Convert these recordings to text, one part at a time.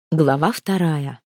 Глава 2.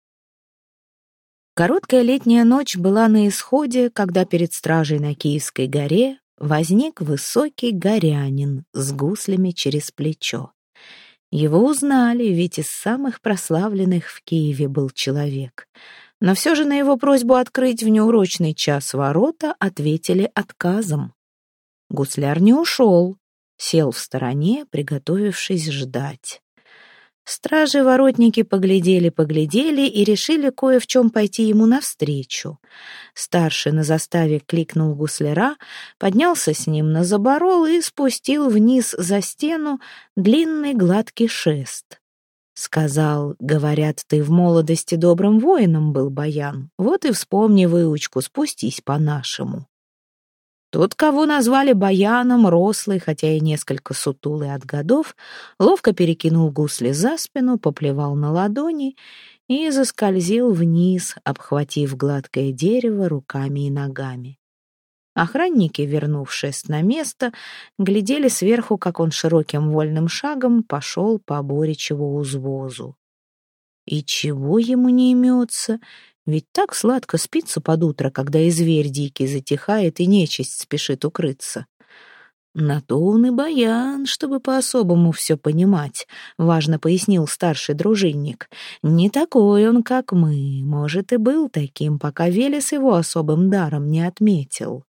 Короткая летняя ночь была на исходе, когда перед стражей на Киевской горе возник высокий горянин с гуслями через плечо. Его узнали, ведь из самых прославленных в Киеве был человек. Но все же на его просьбу открыть в неурочный час ворота ответили отказом. Гусляр не ушел, сел в стороне, приготовившись ждать. Стражи-воротники поглядели и решили кое в чем пойти ему навстречу. Старший на заставе кликнул гусляра, поднялся с ним на заборол и спустил вниз за стену длинный гладкий шест. Сказал: говорят, ты в молодости добрым воином был, Баян, вот и вспомни выучку, спустись по-нашему. Тот, кого назвали Баяном, рослый, хотя и несколько сутулый от годов, ловко перекинул гусли за спину, поплевал на ладони и заскользил вниз, обхватив гладкое дерево руками и ногами. Охранники, вернув шест на место, глядели сверху, как он широким вольным шагом пошел по Боричеву узвозу. И чего ему не имется? Ведь так сладко спится под утро, когда и зверь дикий затихает, и нечисть спешит укрыться. На то он и Баян, чтобы по-особому все понимать, важно пояснил старший дружинник. Не такой он, как мы, может, и был таким, пока Велес его особым даром не отметил.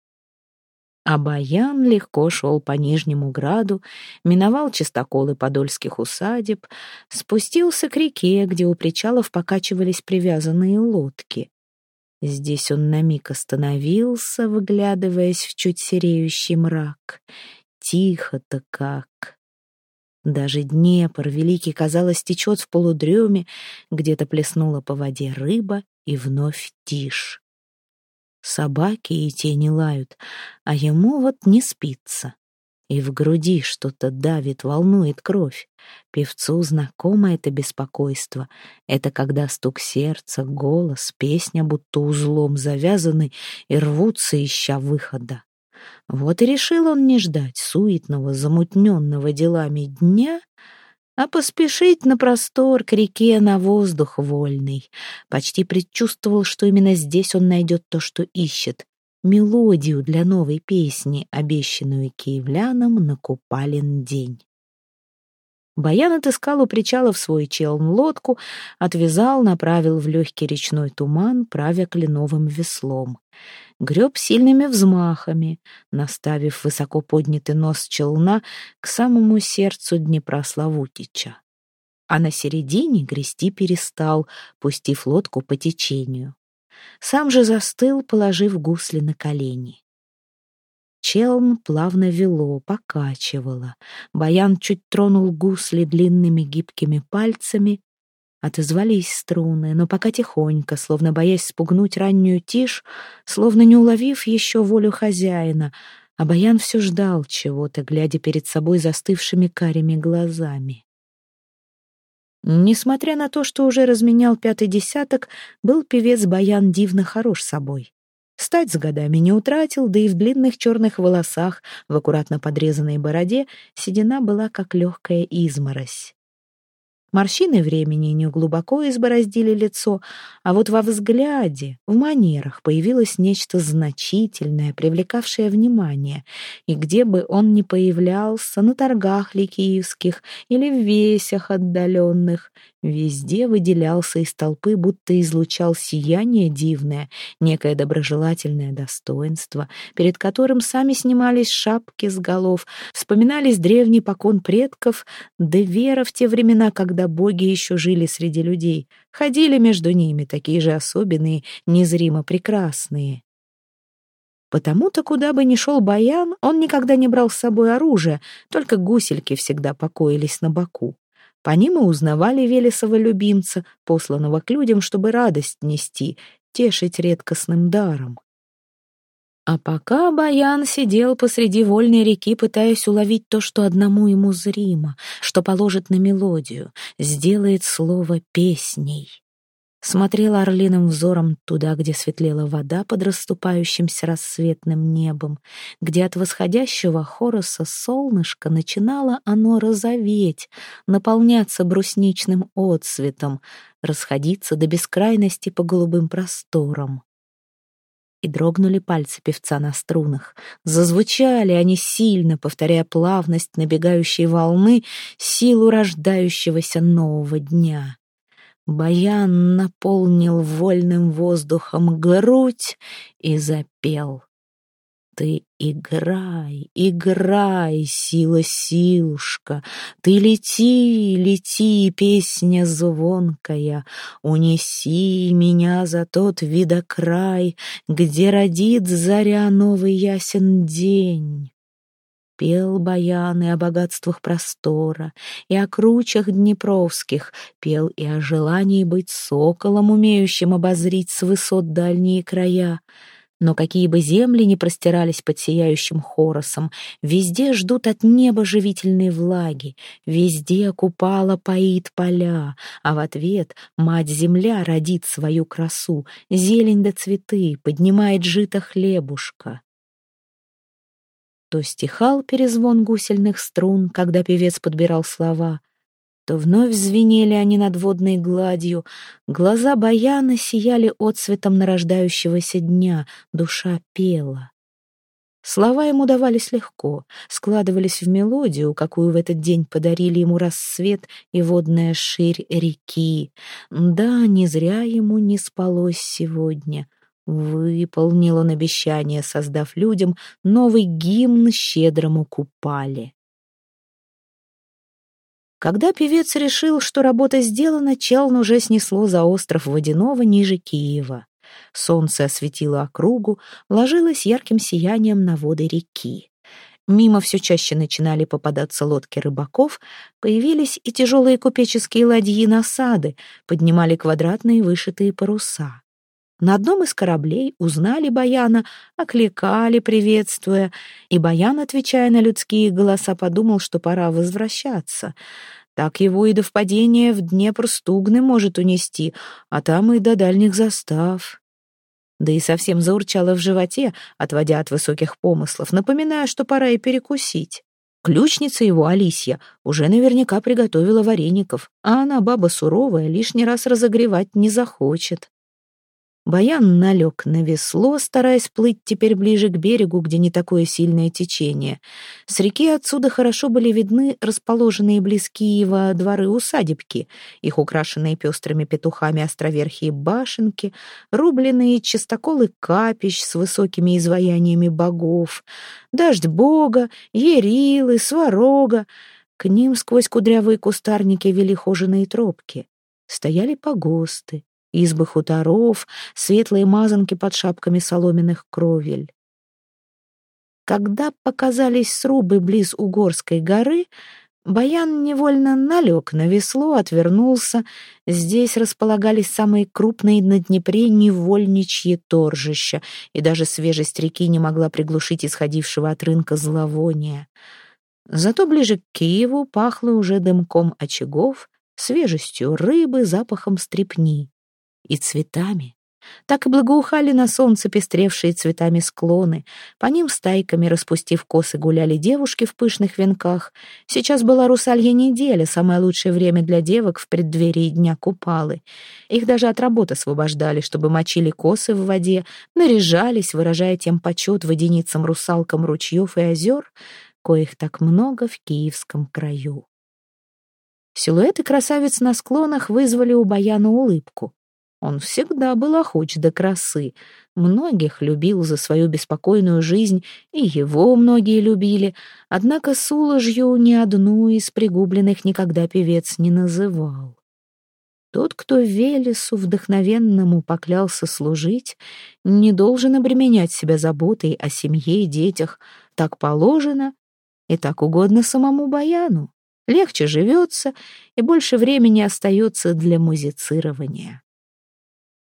А Баян легко шел по Нижнему Граду, миновал чистоколы подольских усадеб, спустился к реке, где у причалов покачивались привязанные лодки. Здесь он на миг остановился, выглядываясь в чуть сереющий мрак. Тихо-то как! Даже Днепр великий, казалось, течет в полудреме, где-то плеснула по воде рыба, и вновь тишь. Собаки и те не лают, а ему вот не спится. И в груди что-то давит, волнует кровь. Певцу знакомо это беспокойство. Это когда стук сердца, голос, песня будто узлом завязаны и рвутся, ища выхода. Вот и решил он не ждать суетного, замутненного делами дня, а поспешить на простор, к реке, на воздух вольный. Почти предчувствовал, что именно здесь он найдет то, что ищет — мелодию для новой песни, обещанную киевлянам на Купалин день. Баян отыскал у причалов свой челн-лодку, отвязал, направил в легкий речной туман, правя кленовым веслом. Греб сильными взмахами, наставив высоко поднятый нос челна к самому сердцу Днепра Славутича. А на середине грести перестал, пустив лодку по течению. Сам же застыл, положив гусли на колени. Челн плавно вело, покачивало. Баян чуть тронул гусли длинными гибкими пальцами. Отозвались струны, но пока тихонько, словно боясь спугнуть раннюю тишь, словно не уловив еще волю хозяина, а Баян все ждал чего-то, глядя перед собой застывшими карими глазами. Несмотря на то, что уже разменял 5-й десяток, был певец Баян дивно хорош собой. Стать с годами не утратил, да и в длинных черных волосах, в аккуратно подрезанной бороде, седина была как легкая изморозь. Морщины времени не глубоко избороздили лицо, а вот во взгляде, в манерах появилось нечто значительное, привлекавшее внимание, и где бы он ни появлялся, на торгах ли киевских или в весях отдаленных, везде выделялся из толпы, будто излучал сияние дивное, некое доброжелательное достоинство, перед которым сами снимались шапки с голов, вспоминались древний покон предков, да вера в те времена, когда боги еще жили среди людей, ходили между ними, такие же особенные, незримо прекрасные. Потому-то, куда бы ни шел Баян, он никогда не брал с собой оружие, только гусельки всегда покоились на боку. По ним и узнавали Велесова любимца, посланного к людям, чтобы радость нести, тешить редкостным даром. А пока Баян сидел посреди вольной реки, пытаясь уловить то, что одному ему зримо, что положит на мелодию, сделает слово песней. смотрел орлиным взором туда, где светлела вода под расступающимся рассветным небом, где от восходящего хороса солнышка начинало оно розоветь, наполняться брусничным отсветом, расходиться до бескрайности по голубым просторам. И дрогнули пальцы певца на струнах. Зазвучали они сильно, повторяя плавность набегающей волны, силу рождающегося нового дня. Баян наполнил вольным воздухом грудь и запел. Ты играй, играй, сила-силушка, ты лети, лети, песня звонкая, унеси меня за тот видокрай, где родит заря новый ясен день. Пел баян и о богатствах простора, и о кручах днепровских, пел и о желании быть соколом, умеющим обозрить с высот дальние края. Но какие бы земли ни простирались под сияющим хоросом, везде ждут от неба живительной влаги, везде купала поит поля, а в ответ мать-земля родит свою красу, зелень да цветы, поднимает жито хлебушка. То стихал перезвон гусельных струн, когда певец подбирал слова, то вновь звенели они над водной гладью, глаза баяна сияли отсветом нарождающегося дня, душа пела. Слова ему давались легко, складывались в мелодию, какую в этот день подарили ему рассвет и водная ширь реки. Да, не зря ему не спалось сегодня. Выполнил он обещание, создав людям новый гимн щедрому Купале. Когда певец решил, что работа сделана, челн уже снесло за остров Водяного ниже Киева. Солнце осветило округу, ложилось ярким сиянием на воды реки. Мимо все чаще начинали попадаться лодки рыбаков, появились и тяжелые купеческие ладьи-насады, поднимали квадратные вышитые паруса. На одном из кораблей узнали Баяна, окликали, приветствуя, и Баян, отвечая на людские голоса, подумал, что пора возвращаться. Так его и до впадения в Днепр Стугны может унести, а там и до дальних застав. Да и совсем заурчало в животе, отводя от высоких помыслов, напоминая, что пора и перекусить. Ключница его, Алисья, уже наверняка приготовила вареников, а она, баба суровая, лишний раз разогревать не захочет. Баян налег на весло, стараясь плыть теперь ближе к берегу, где не такое сильное течение. С реки отсюда хорошо были видны расположенные близ Киева дворы-усадебки, их украшенные пестрыми петухами островерхие башенки, рубленные частоколы капищ с высокими изваяниями богов, дождь бога, Ярилы, Сварога. К ним сквозь кудрявые кустарники вели хоженые тропки. Стояли погосты, избы хуторов, светлые мазанки под шапками соломенных кровель. Когда показались срубы близ Угорской горы, Баян невольно налег на весло, отвернулся. Здесь располагались самые крупные на Днепре невольничьи торжища, и даже свежесть реки не могла приглушить исходившего от рынка зловония. Зато ближе к Киеву пахло уже дымком очагов, свежестью рыбы, запахом стрепни и цветами. Так и благоухали на солнце пестревшие цветами склоны. По ним стайками, распустив косы, гуляли девушки в пышных венках. Сейчас была русалья неделя, самое лучшее время для девок в преддверии Дня Купалы. Их даже от работы освобождали, чтобы мочили косы в воде, наряжались, выражая тем почет водяницам-русалкам ручьев и озер, коих так много в Киевском краю. Силуэты красавиц на склонах вызвали у Баяна улыбку. Он всегда был охоч до красы, многих любил за свою беспокойную жизнь, и его многие любили, однако Суложью ни одну из пригубленных никогда певец не называл. Тот, кто Велесу вдохновенному поклялся служить, не должен обременять себя заботой о семье и детях. Так положено и так угодно самому Баяну. Легче живется, и больше времени остается для музицирования.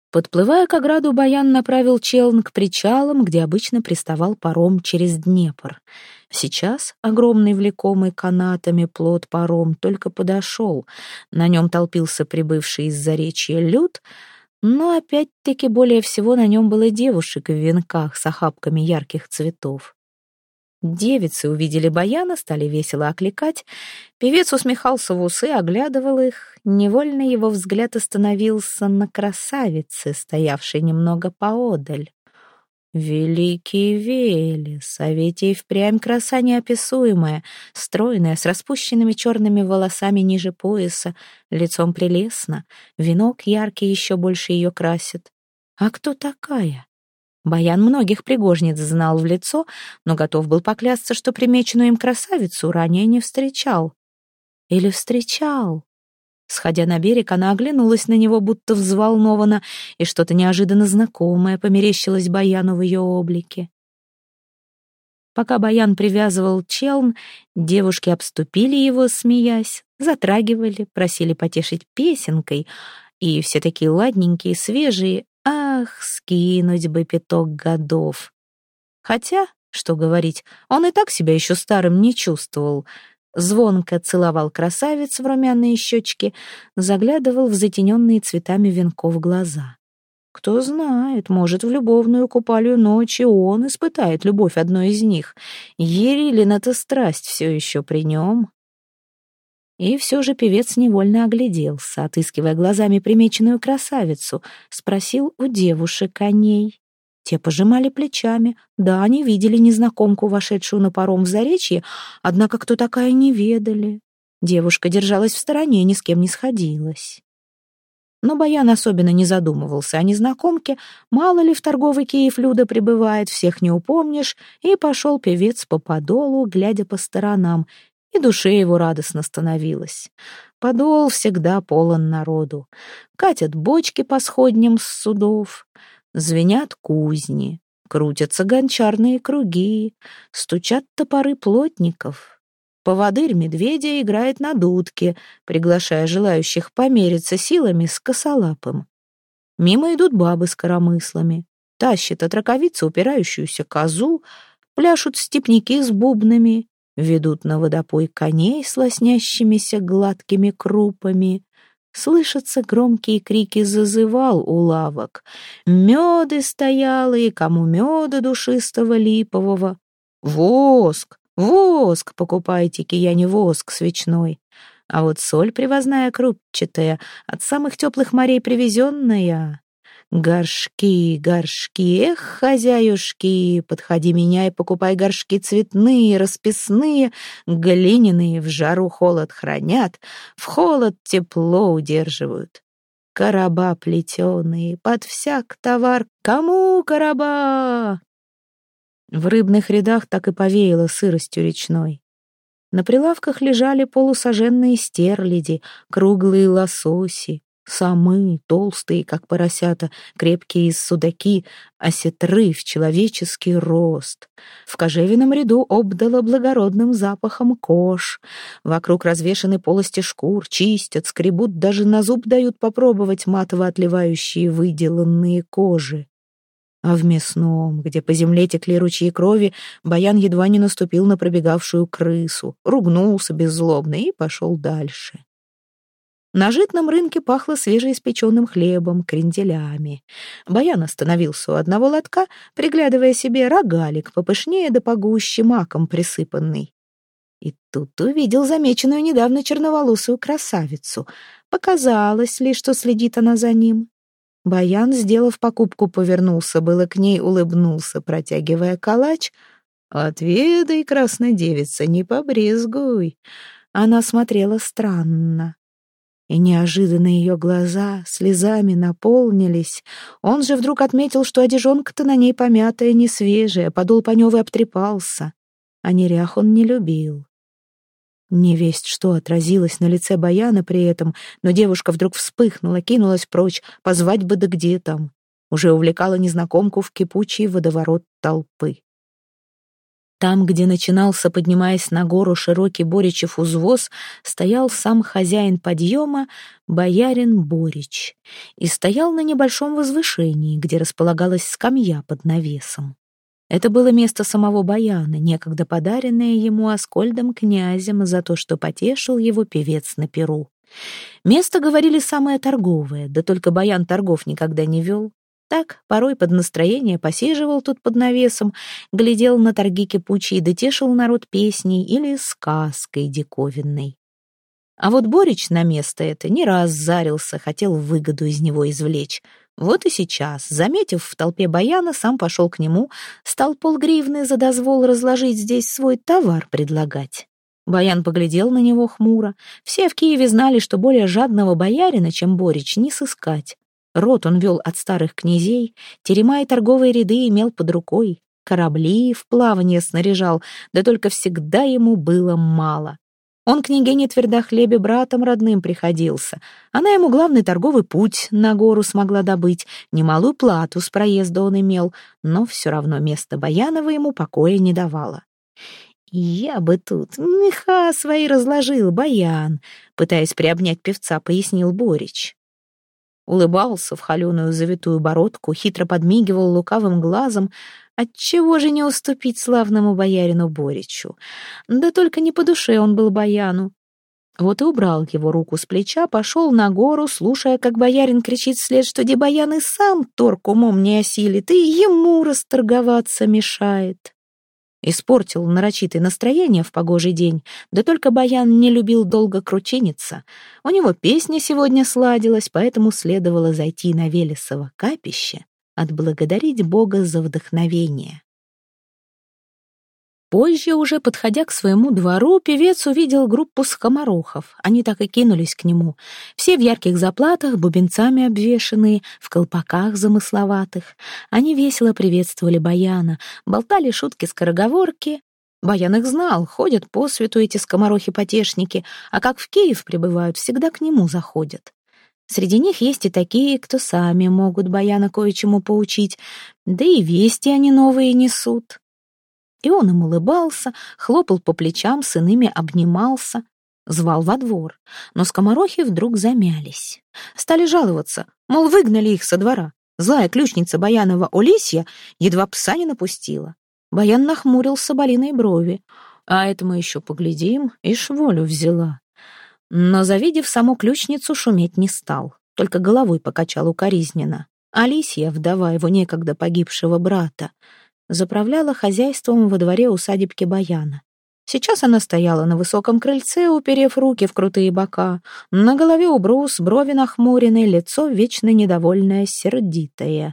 Подплывая к ограду, Баян направил челн к причалам, где обычно приставал паром через Днепр. Сейчас огромный, влекомый канатами плот-паром только подошел. На нем толпился прибывший из заречья люд, но опять-таки более всего на нем было девушек в венках с охапками ярких цветов. Девицы увидели Баяна, стали весело окликать. Певец усмехался в усы, оглядывал их. Невольно его взгляд остановился на красавице, стоявшей немного поодаль. Великий Велес, а ведь и впрямь краса неописуемая, стройная, с распущенными черными волосами ниже пояса, лицом прелестно, венок яркий еще больше ее красит. А кто такая? Баян многих пригожниц знал в лицо, но готов был поклясться, что примеченную им красавицу ранее не встречал. Или встречал? Сходя на берег, она оглянулась на него, будто взволнованно, и что-то неожиданно знакомое померещилось Баяну в ее облике. Пока Баян привязывал челн, девушки обступили его, смеясь, затрагивали, просили потешить песенкой, и все такие ладненькие, свежие. Ах, скинуть бы 5 годов. Хотя, что говорить, он и так себя еще старым не чувствовал. Звонко целовал красавиц в румяные щечки, заглядывал в затененные цветами венков глаза. Кто знает, может, в любовную купалью ночи он испытает любовь одной из них. Ерилина-то страсть все еще при нем. И все же певец невольно огляделся, отыскивая глазами примеченную красавицу, спросил у девушек о ней. Те пожимали плечами. Да, они видели незнакомку, вошедшую на паром в заречье, однако кто такая не ведали. Девушка держалась в стороне, ни с кем не сходилась. Но Баян особенно не задумывался о незнакомке, мало ли в торговый Киев люда прибывает, всех не упомнишь, и пошел певец по подолу, глядя по сторонам, и душе его радостно становилось. Подол всегда полон народу. Катят бочки по сходням с судов, звенят кузни, крутятся гончарные круги, стучат топоры плотников. Поводырь медведя играет на дудке, приглашая желающих помериться силами с косолапым. Мимо идут бабы с коромыслами, тащат от раковицы упирающуюся козу, пляшут степняки с бубнами, ведут на водопой коней с лоснящимися гладкими крупами. Слышатся громкие крики зазывал у лавок. Меды стоялые, кому меда душистого липового. Воск, воск, покупайте кияне воск свечной. А вот соль привозная крупчатая, от самых теплых морей привезенная. Горшки, горшки, эх, хозяюшки, подходи меняй, покупай горшки цветные, расписные, глиняные, в жару холод хранят, в холод тепло удерживают. Короба плетеные, под всяк товар, кому короба? В рыбных рядах так и повеяло сыростью речной. На прилавках лежали полусоженные стерляди, круглые лососи, самы, толстые, как поросята, крепкие из судаки, осетры в человеческий рост. В кожевенном ряду обдало благородным запахом кож. Вокруг развешаны полости шкур, чистят, скребут, даже на зуб дают попробовать матово отливающие выделанные кожи. А в мясном, где по земле текли ручьи крови, Баян едва не наступил на пробегавшую крысу, ругнулся беззлобно и пошел дальше. На житном рынке пахло свежеиспеченным хлебом, кренделями. Баян остановился у одного лотка, приглядывая себе рогалик попышнее да погуще, маком присыпанный. И тут увидел замеченную недавно черноволосую красавицу. Показалось ли, что следит она за ним. Баян, сделав покупку, повернулся было к ней, улыбнулся, протягивая калач. «Отведай, красная девица, не побрезгуй». Она смотрела странно. И неожиданно ее глаза слезами наполнились. Он же вдруг отметил, что одежонка-то на ней помятая, не свежая, подол паневый обтрепался. А нерях он не любил. Невесть что отразилось на лице Баяна при этом, но девушка вдруг вспыхнула, кинулась прочь, позвать бы да где там. Уже увлекала незнакомку в кипучий водоворот толпы. Там, где начинался, поднимаясь на гору, широкий Боричев узвоз, стоял сам хозяин подъема, боярин Борич, и стоял на небольшом возвышении, где располагалась скамья под навесом. Это было место самого баяна, некогда подаренное ему Аскольдом князем за то, что потешил его певец на пиру. Место, говорили, самое торговое, да только баян торгов никогда не вел. Так, порой под настроение посиживал тут под навесом, глядел на торги кипучие, да тешил народ песней или сказкой диковинной. А вот Борич на место это не раз зарился, хотел выгоду из него извлечь. Вот и сейчас, заметив в толпе баяна, сам пошел к нему, стал полгривны за дозвол разложить здесь свой товар предлагать. Баян поглядел на него хмуро. Все в Киеве знали, что более жадного боярина, чем Борич, не сыскать. Род он вел от старых князей, терема и торговые ряды имел под рукой, корабли в плавание снаряжал, да только всегда ему было мало. Он княгине Твердохлебе братом родным приходился. Она ему главный торговый путь на гору смогла добыть, немалую плату с проезда он имел, но все равно место Баянова ему покоя не давало. «Я бы тут меха свои разложил, Баян», пытаясь приобнять певца, пояснил Борич. Улыбался в холеную завитую бородку, хитро подмигивал лукавым глазом. Отчего же не уступить славному боярину Боричу? Да только не по душе он был баяну. Вот и убрал его руку с плеча, пошел на гору, слушая, как боярин кричит вслед, что де баян и сам торг умом не осилит, и ему расторговаться мешает. Испортил нарочитое настроение в погожий день, да только баян не любил долго кручиниться. У него песня сегодня сладилась, поэтому следовало зайти на Велесово капище, отблагодарить Бога за вдохновение. Позже, уже подходя к своему двору, певец увидел группу скоморохов. Они так и кинулись к нему. Все в ярких заплатах, бубенцами обвешанные, в колпаках замысловатых. Они весело приветствовали баяна, болтали шутки-скороговорки. Баян их знал, ходят по свету эти скоморохи-потешники, а как в Киев прибывают, всегда к нему заходят. Среди них есть и такие, кто сами могут баяна кое-чему поучить, да и вести они новые несут. И он им улыбался, хлопал по плечам, с иными обнимался, звал во двор. Но скоморохи вдруг замялись. Стали жаловаться, мол, выгнали их со двора. Злая ключница Баянова Олесья едва пса не напустила. Баян нахмурил соболиные брови. А это мы еще поглядим, ишь волю взяла. Но, завидев саму ключницу, шуметь не стал, только головой покачал укоризненно. Алисия, вдова его некогда погибшего брата, заправляла хозяйством во дворе усадебки Баяна. Сейчас она стояла на высоком крыльце, уперев руки в крутые бока. На голове убрус, брови нахмуренные, лицо вечно недовольное, сердитое.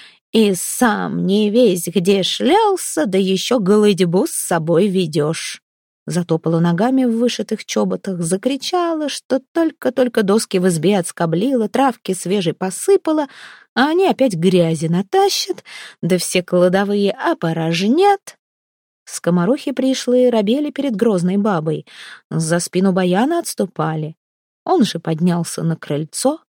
«И сам не весь где шлялся, да еще голыдьбу с собой ведешь». Затопала ногами в вышитых чоботах, закричала, что только-только доски в избе отскоблила, травки свежей посыпала, а они опять грязи натащат, да все кладовые опорожнят. Скоморохи пришлые робели перед грозной бабой, за спину Баяна отступали. Он же поднялся на крыльцо,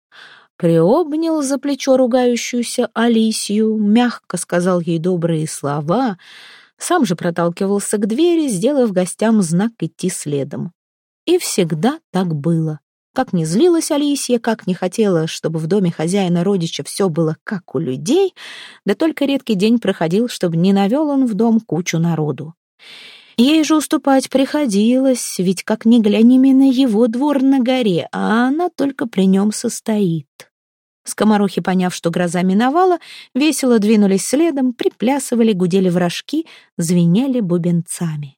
приобнял за плечо ругающуюся Алисию, мягко сказал ей добрые слова, сам же проталкивался к двери, сделав гостям знак идти следом. И всегда так было. Как не злилась Алисия, как не хотела, чтобы в доме хозяина родича все было как у людей, да только редкий день проходил, чтобы не навел он в дом кучу народу. Ей же уступать приходилось, ведь как ни глянь, именно его двор на горе, а она только при нем состоит. Скоморохи, поняв, что гроза миновала, весело двинулись следом, приплясывали, гудели вражки, звенели бубенцами.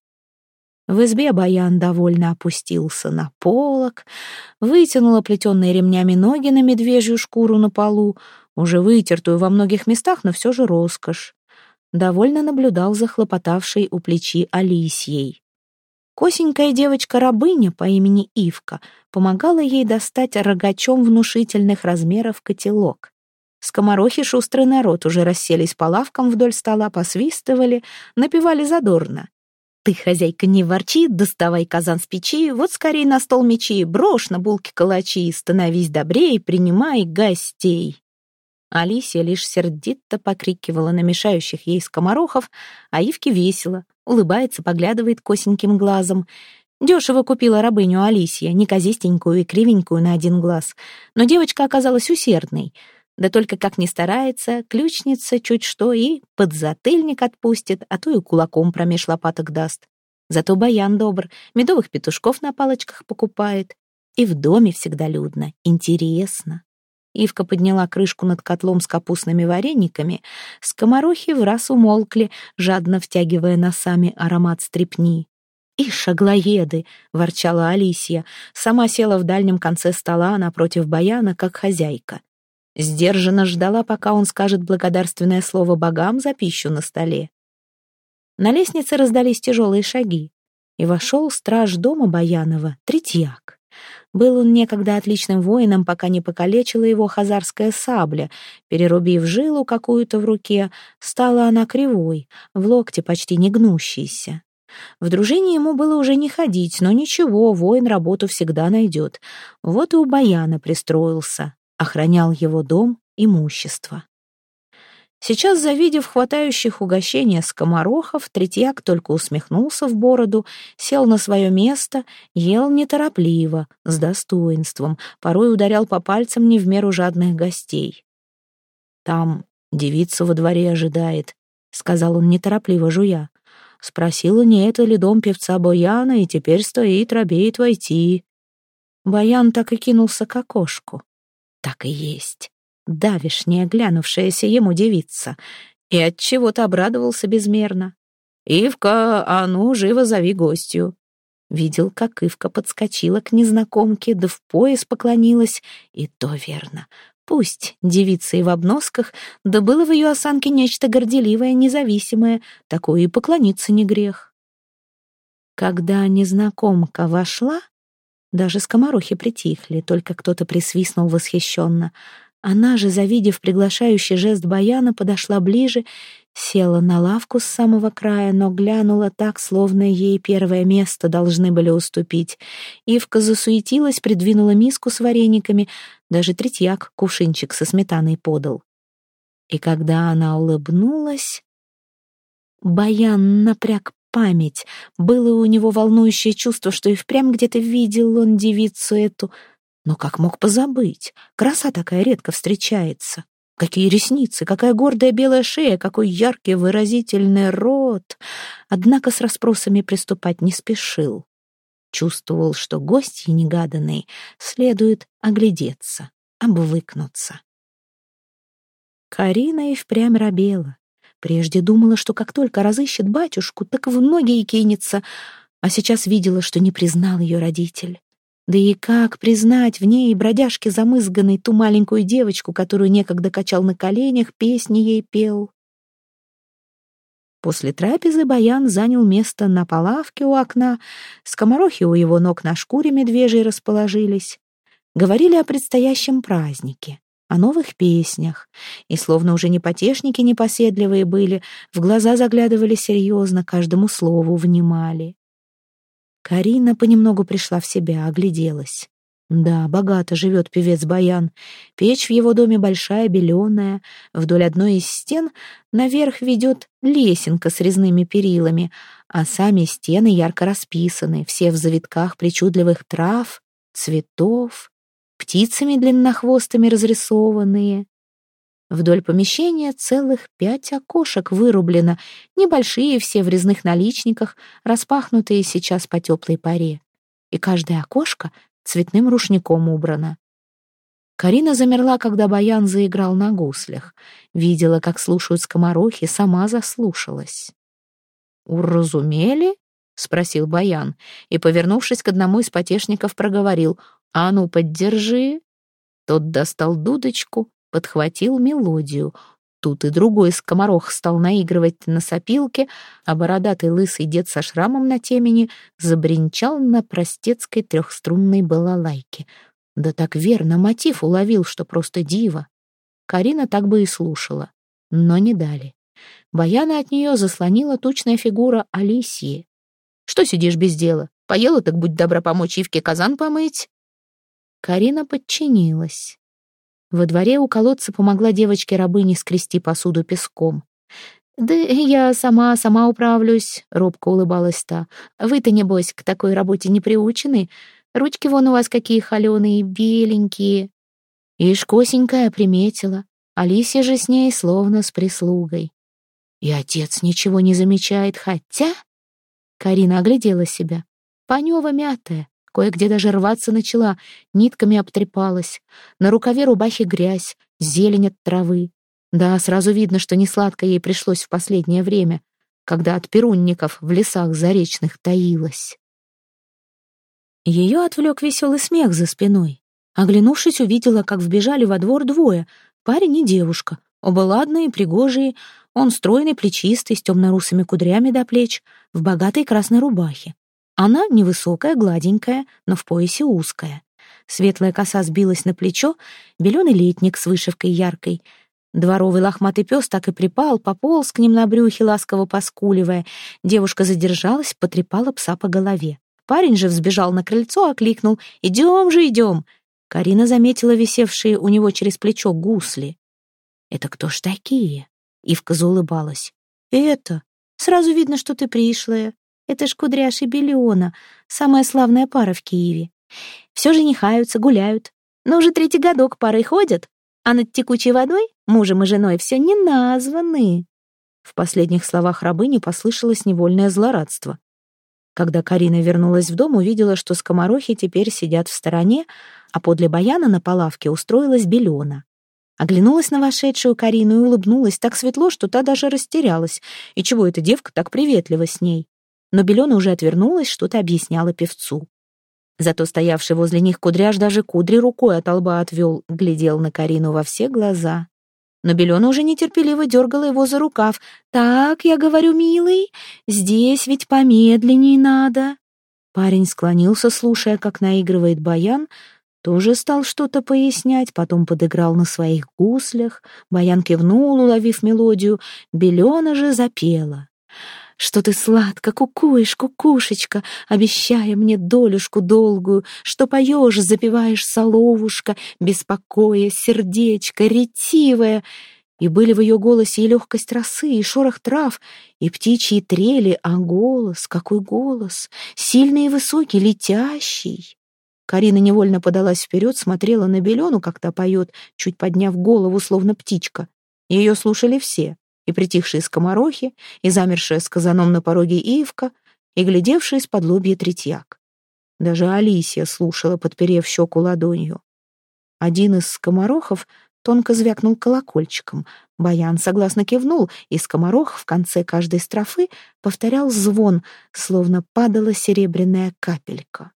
В избе Баян довольно опустился на полок, вытянул оплетенные ремнями ноги на медвежью шкуру на полу, уже вытертую во многих местах, но все же роскошь. Довольно наблюдал за хлопотавшей у плечи Алисьей. Косенькая девочка-рабыня по имени Ивка помогала ей достать рогачом внушительных размеров котелок. Скоморохи, шустрый народ, уже расселись по лавкам вдоль стола, посвистывали, напевали задорно. «Ты, хозяйка, не ворчи, доставай казан с печи, вот скорей на стол мечи, брошь на булки калачи, становись добрей, принимай гостей». Алисия лишь сердито покрикивала на мешающих ей скоморохов, а Ивке весело, улыбается, поглядывает косеньким глазом. Дешево купила рабыню Алисия, неказистенькую и кривенькую на один глаз. Но девочка оказалась усердной. Да только как ни старается, ключница чуть что и подзатыльник отпустит, а то и кулаком промеж лопаток даст. Зато Баян добр, медовых петушков на палочках покупает. И в доме всегда людно, интересно. Ивка подняла крышку над котлом с капустными варениками. Скоморохи враз умолкли, жадно втягивая носами аромат стрепни. «Ишь, аглоеды!» — ворчала Алисия. Сама села в дальнем конце стола напротив Баяна, как хозяйка. Сдержанно ждала, пока он скажет благодарственное слово богам за пищу на столе. На лестнице раздались тяжелые шаги, и вошел страж дома Баянова, Третьяк. Был он некогда отличным воином, пока не покалечила его хазарская сабля. Перерубив жилу какую-то в руке, стала она кривой, в локте почти не гнущейся. В дружине ему было уже не ходить, но ничего, воин работу всегда найдет. Вот и у Баяна пристроился, охранял его дом, имущество. Сейчас, завидев хватающих угощения скоморохов, Третьяк только усмехнулся в бороду, сел на свое место, ел неторопливо, с достоинством, порой ударял по пальцам не в меру жадных гостей. «Там девица во дворе ожидает», — сказал он неторопливо жуя. «Спросила, не это ли дом певца Баяна, и теперь стоит, робеет войти». Баян так и кинулся к окошку. Так и есть. Давешняя глянувшаяся ему девица, и отчего-то обрадовался безмерно. «Ивка, а ну, живо зови гостью!» Видел, как Ивка подскочила к незнакомке, да в пояс поклонилась, и то верно. Пусть девица и в обносках, да было в ее осанке нечто горделивое, независимое, такое и поклониться не грех. Когда незнакомка вошла, даже скоморохи притихли, только кто-то присвистнул восхищенно. Она же, завидев приглашающий жест Баяна, подошла ближе, села на лавку с самого края, но глянула так, словно ей первое место должны были уступить. Ивка засуетилась, придвинула миску с варениками, даже Третьяк кувшинчик со сметаной подал. И когда она улыбнулась, Баян напряг память. Было у него волнующее чувство, что и впрямь где-то видел он девицу эту. Но как мог позабыть? Краса такая редко встречается. Какие ресницы, какая гордая белая шея, какой яркий выразительный рот. Однако с расспросами приступать не спешил. Чувствовал, что гостьи негаданной следует оглядеться, обвыкнуться. Карина и впрямь робела. Прежде думала, что как только разыщет батюшку, так в ноги и кинется, а сейчас видела, что не признал ее родитель. Да и как признать в ней, бродяжке замызганной, ту маленькую девочку, которую некогда качал на коленях, песни ей пел? После трапезы Баян занял место на палавке у окна, скоморохи у его ног на шкуре медвежьей расположились. Говорили о предстоящем празднике, о новых песнях, и словно уже не потешники непоседливые были, в глаза заглядывали серьезно, каждому слову внимали. Карина понемногу пришла в себя, огляделась. Да, богато живет певец Баян. Печь в его доме большая, беленая. Вдоль одной из стен наверх ведет лесенка с резными перилами, а сами стены ярко расписаны, все в завитках причудливых трав, цветов, птицами длиннохвостыми разрисованные. Вдоль помещения целых 5 окошек вырублено, небольшие все в резных наличниках, распахнутые сейчас по теплой паре. И каждое окошко цветным рушником убрано. Карина замерла, когда Баян заиграл на гуслях. Видела, как слушают скоморохи, сама заслушалась. «Уразумели?» — спросил Баян, и, повернувшись к одному из потешников, проговорил: «А ну, поддержи!» Тот достал дудочку, подхватил мелодию. Тут и другой скоморох стал наигрывать на сопилке, а бородатый лысый дед со шрамом на темени забринчал на простецкой трехструнной балалайке. Да так верно мотив уловил, что просто диво. Карина так бы и слушала, но не дали. Баяна от нее заслонила тучная фигура Алисии. «Что сидишь без дела? Поела, так будь добра помочь Ивке казан помыть». Карина подчинилась. Во дворе у колодца помогла девочке-рабыне скрести посуду песком. «Да я сама управлюсь», — робко улыбалась та. «Вы-то, небось, к такой работе не приучены. Ручки вон у вас какие холеные, беленькие». Ишь, косенькая приметила. Алисия же с ней словно с прислугой. И отец ничего не замечает, хотя... Карина оглядела себя. Панева мятая, кое-где даже рваться начала, нитками обтрепалась. На рукаве рубахи грязь, зелень от травы. Да, сразу видно, что несладко ей пришлось в последнее время, когда от перунников в лесах заречных таилась. Ее отвлек веселый смех за спиной. Оглянувшись, увидела, как вбежали во двор двое, парень и девушка, оба ладные, пригожие. Он стройный, плечистый, с темно-русыми кудрями до плеч, в богатой красной рубахе. Она невысокая, гладенькая, но в поясе узкая. Светлая коса сбилась на плечо, беленый летник с вышивкой яркой. Дворовый лохматый пес так и припал, пополз к ним на брюхе, ласково поскуливая. Девушка задержалась, потрепала пса по голове. Парень же взбежал на крыльцо, окликнул: «Идем же, идем!» Карина заметила висевшие у него через плечо гусли. «Это кто ж такие?» Ивка заулыбалась. «Это? Сразу видно, что ты пришлая. Это ж Кудряш и Белена, самая славная пара в Киеве. Все женихаются, гуляют. Но уже 3-й годок парой ходят, а над текучей водой мужем и женой все не названы». В последних словах рабыни послышалось невольное злорадство. Когда Карина вернулась в дом, увидела, что скоморохи теперь сидят в стороне, а подле баяна на палавке устроилась Белена. Оглянулась на вошедшую Карину и улыбнулась так светло, что та даже растерялась. И чего эта девка так приветлива с ней? Но Белена уже отвернулась, что-то объясняла певцу. Зато стоявший возле них Кудряш даже кудри рукой от лба отвел, глядел на Карину во все глаза. Но Белена уже нетерпеливо дергала его за рукав. «Так, я говорю, милый, здесь ведь помедленней надо». Парень склонился, слушая, как наигрывает баян, тоже стал что-то пояснять, потом подыграл на своих гуслях. Баян кивнул, уловив мелодию. Белена же запела. «Что ты сладко кукуешь, кукушечка, обещая мне долюшку долгую, что поешь, запеваешь, соловушка, беспокоя, сердечко, ретивая». И были в ее голосе и легкость росы, и шорох трав, и птичьи трели, а голос, какой голос, сильный и высокий, летящий. Карина невольно подалась вперед, смотрела на Белену, как та поет, чуть подняв голову, словно птичка. Ее слушали все, и притихшие скоморохи, и замершая с казаном на пороге Ивка, и глядевшая из-под лобья Третьяк. Даже Алисия слушала, подперев щеку ладонью. Один из скоморохов тонко звякнул колокольчиком. Баян согласно кивнул, и скоморох в конце каждой строфы повторял звон, словно падала серебряная капелька.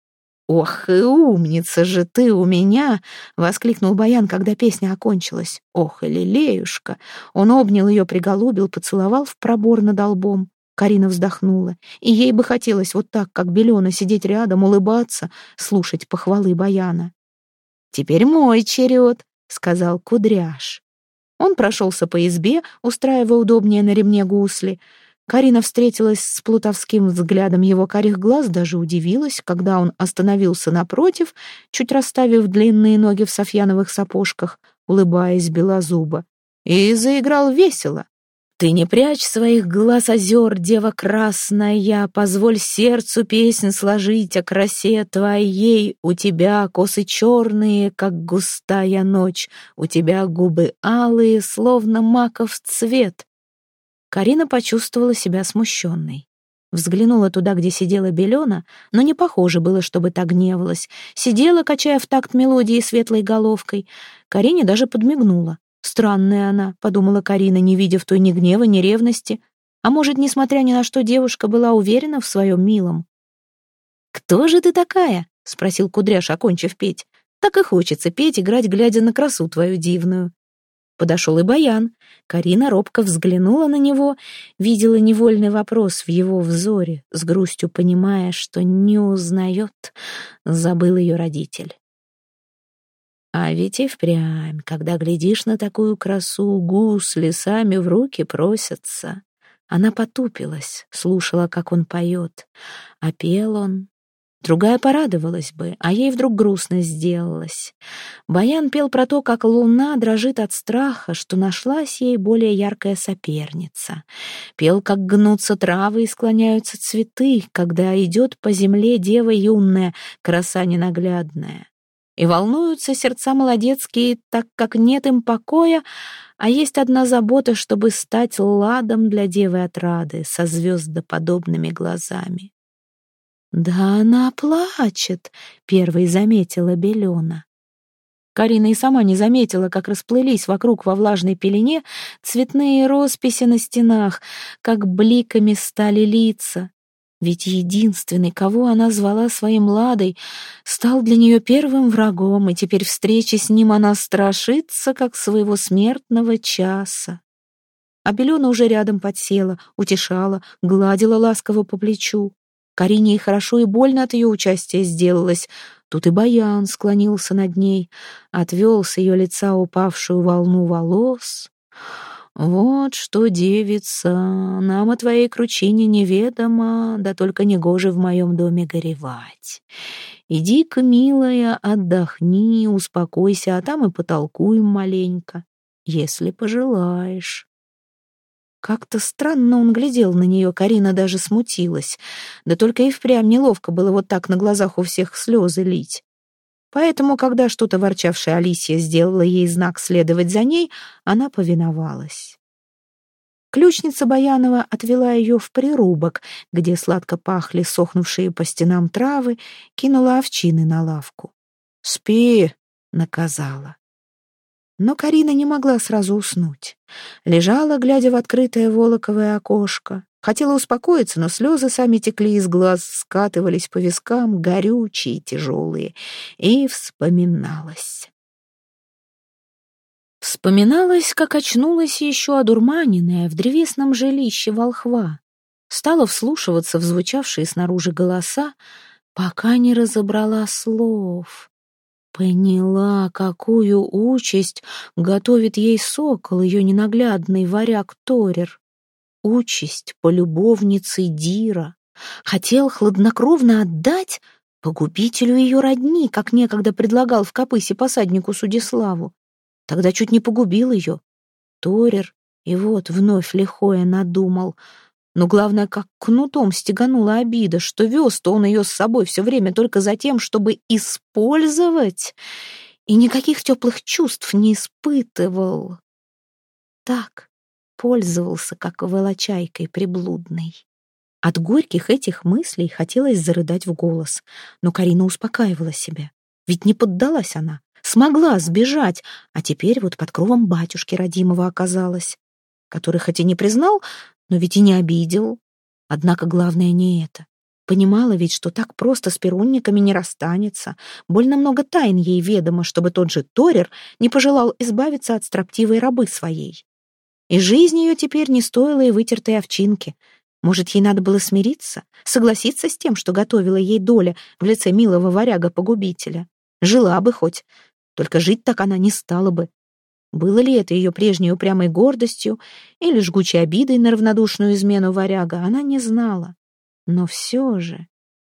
«Ох, и умница же ты у меня!» — воскликнул Баян, когда песня окончилась. «Ох, и лелеюшка!» Он обнял ее, приголубил, поцеловал в пробор над лбом. Карина вздохнула, и ей бы хотелось вот так, как Белена, сидеть рядом, улыбаться, слушать похвалы Баяна. «Теперь мой черед», — сказал Кудряш. Он прошелся по избе, устраивая удобнее на ремне гусли. Карина встретилась с плутовским взглядом его карих глаз, даже удивилась, когда он остановился напротив, чуть расставив длинные ноги в софьяновых сапожках, улыбаясь белозубо, и заиграл весело. «Ты не прячь своих глаз озер, дева красная, позволь сердцу песнь сложить о красе твоей. У тебя косы черные, как густая ночь, у тебя губы алые, словно маков цвет». Карина почувствовала себя смущенной. Взглянула туда, где сидела Белена, но не похоже было, чтобы та гневалась. Сидела, качая в такт мелодии светлой головкой. Карине даже подмигнула. «Странная она», — подумала Карина, не видя в той ни гнева, ни ревности. А может, несмотря ни на что, девушка была уверена в своем милом. «Кто же ты такая?» — спросил Кудряш, окончив петь. «Так и хочется петь, играть, глядя на красу твою дивную». Подошел и Баян. Карина робко взглянула на него, видела невольный вопрос в его взоре, с грустью понимая, что не узнает, забыл ее родитель. А ведь и впрямь, когда глядишь на такую красу, гусли сами в руки просятся. Она потупилась, слушала, как он поет, а пел он Другая порадовалась бы, а ей вдруг грустно сделалось. Баян пел про то, как луна дрожит от страха, что нашлась ей более яркая соперница. Пел, как гнутся травы и склоняются цветы, когда идет по земле дева юная, краса ненаглядная. И волнуются сердца молодецкие, так как нет им покоя, а есть одна забота, чтобы стать ладом для девы отрады со звездоподобными глазами. «Да она плачет», — первой заметила Белена. Карина и сама не заметила, как расплылись вокруг во влажной пелене цветные росписи на стенах, как бликами стали лица. Ведь единственный, кого она звала своей Ладой, стал для нее первым врагом, и теперь встречи с ним она страшится, как своего смертного часа. А Белена уже рядом подсела, утешала, гладила ласково по плечу. Карине и хорошо, и больно от ее участия сделалось. Тут и Баян склонился над ней, отвел с ее лица упавшую волну волос. «Вот что, девица, нам о твоей кручине неведомо, да только негоже в моем доме горевать. Иди-ка, милая, отдохни, успокойся, а там и потолкуем маленько, если пожелаешь». Как-то странно он глядел на нее, Карина даже смутилась. Да только и впрямь неловко было вот так на глазах у всех слезы лить. Поэтому, когда что-то ворчавшая Алисия сделала ей знак следовать за ней, она повиновалась. Ключница Баянова отвела ее в прирубок, где сладко пахли сохнувшие по стенам травы, кинула овчины на лавку. «Спи», — наказала. Но Карина не могла сразу уснуть. Лежала, глядя в открытое волоковое окошко. Хотела успокоиться, но слезы сами текли из глаз, скатывались по вискам, горючие, тяжелые. И вспоминалась. Вспоминалась, как очнулась еще одурманенная в древесном жилище волхва. Стала вслушиваться в звучавшие снаружи голоса, пока не разобрала слов. Поняла, какую участь готовит ей сокол, ее ненаглядный варяг Торер. Участь полюбовницы Дира. Хотел хладнокровно отдать погубителю ее родни, как некогда предлагал в Копысе посаднику Судиславу. Тогда чуть не погубил ее. Торер и вот вновь лихое надумал. Но главное, как кнутом стеганула обида, что вез-то он ее с собой все время только за тем, чтобы использовать, и никаких теплых чувств не испытывал. Так пользовался, как волочайкой приблудной. От горьких этих мыслей хотелось зарыдать в голос, но Карина успокаивала себя. Ведь не поддалась она, смогла сбежать, а теперь вот под кровом батюшки родимого оказалась, который хоть и не признал, но ведь и не обидел. Однако главное не это. Понимала ведь, что так просто с перунниками не расстанется. Больно много тайн ей ведомо, чтобы тот же Торер не пожелал избавиться от строптивой рабы своей. И жизнь ее теперь не стоила и вытертой овчинки. Может, ей надо было смириться, согласиться с тем, что готовила ей доля в лице милого варяга-погубителя. Жила бы хоть, только жить так она не стала бы. Было ли это ее прежней упрямой гордостью или жгучей обидой на равнодушную измену варяга, она не знала. Но все же...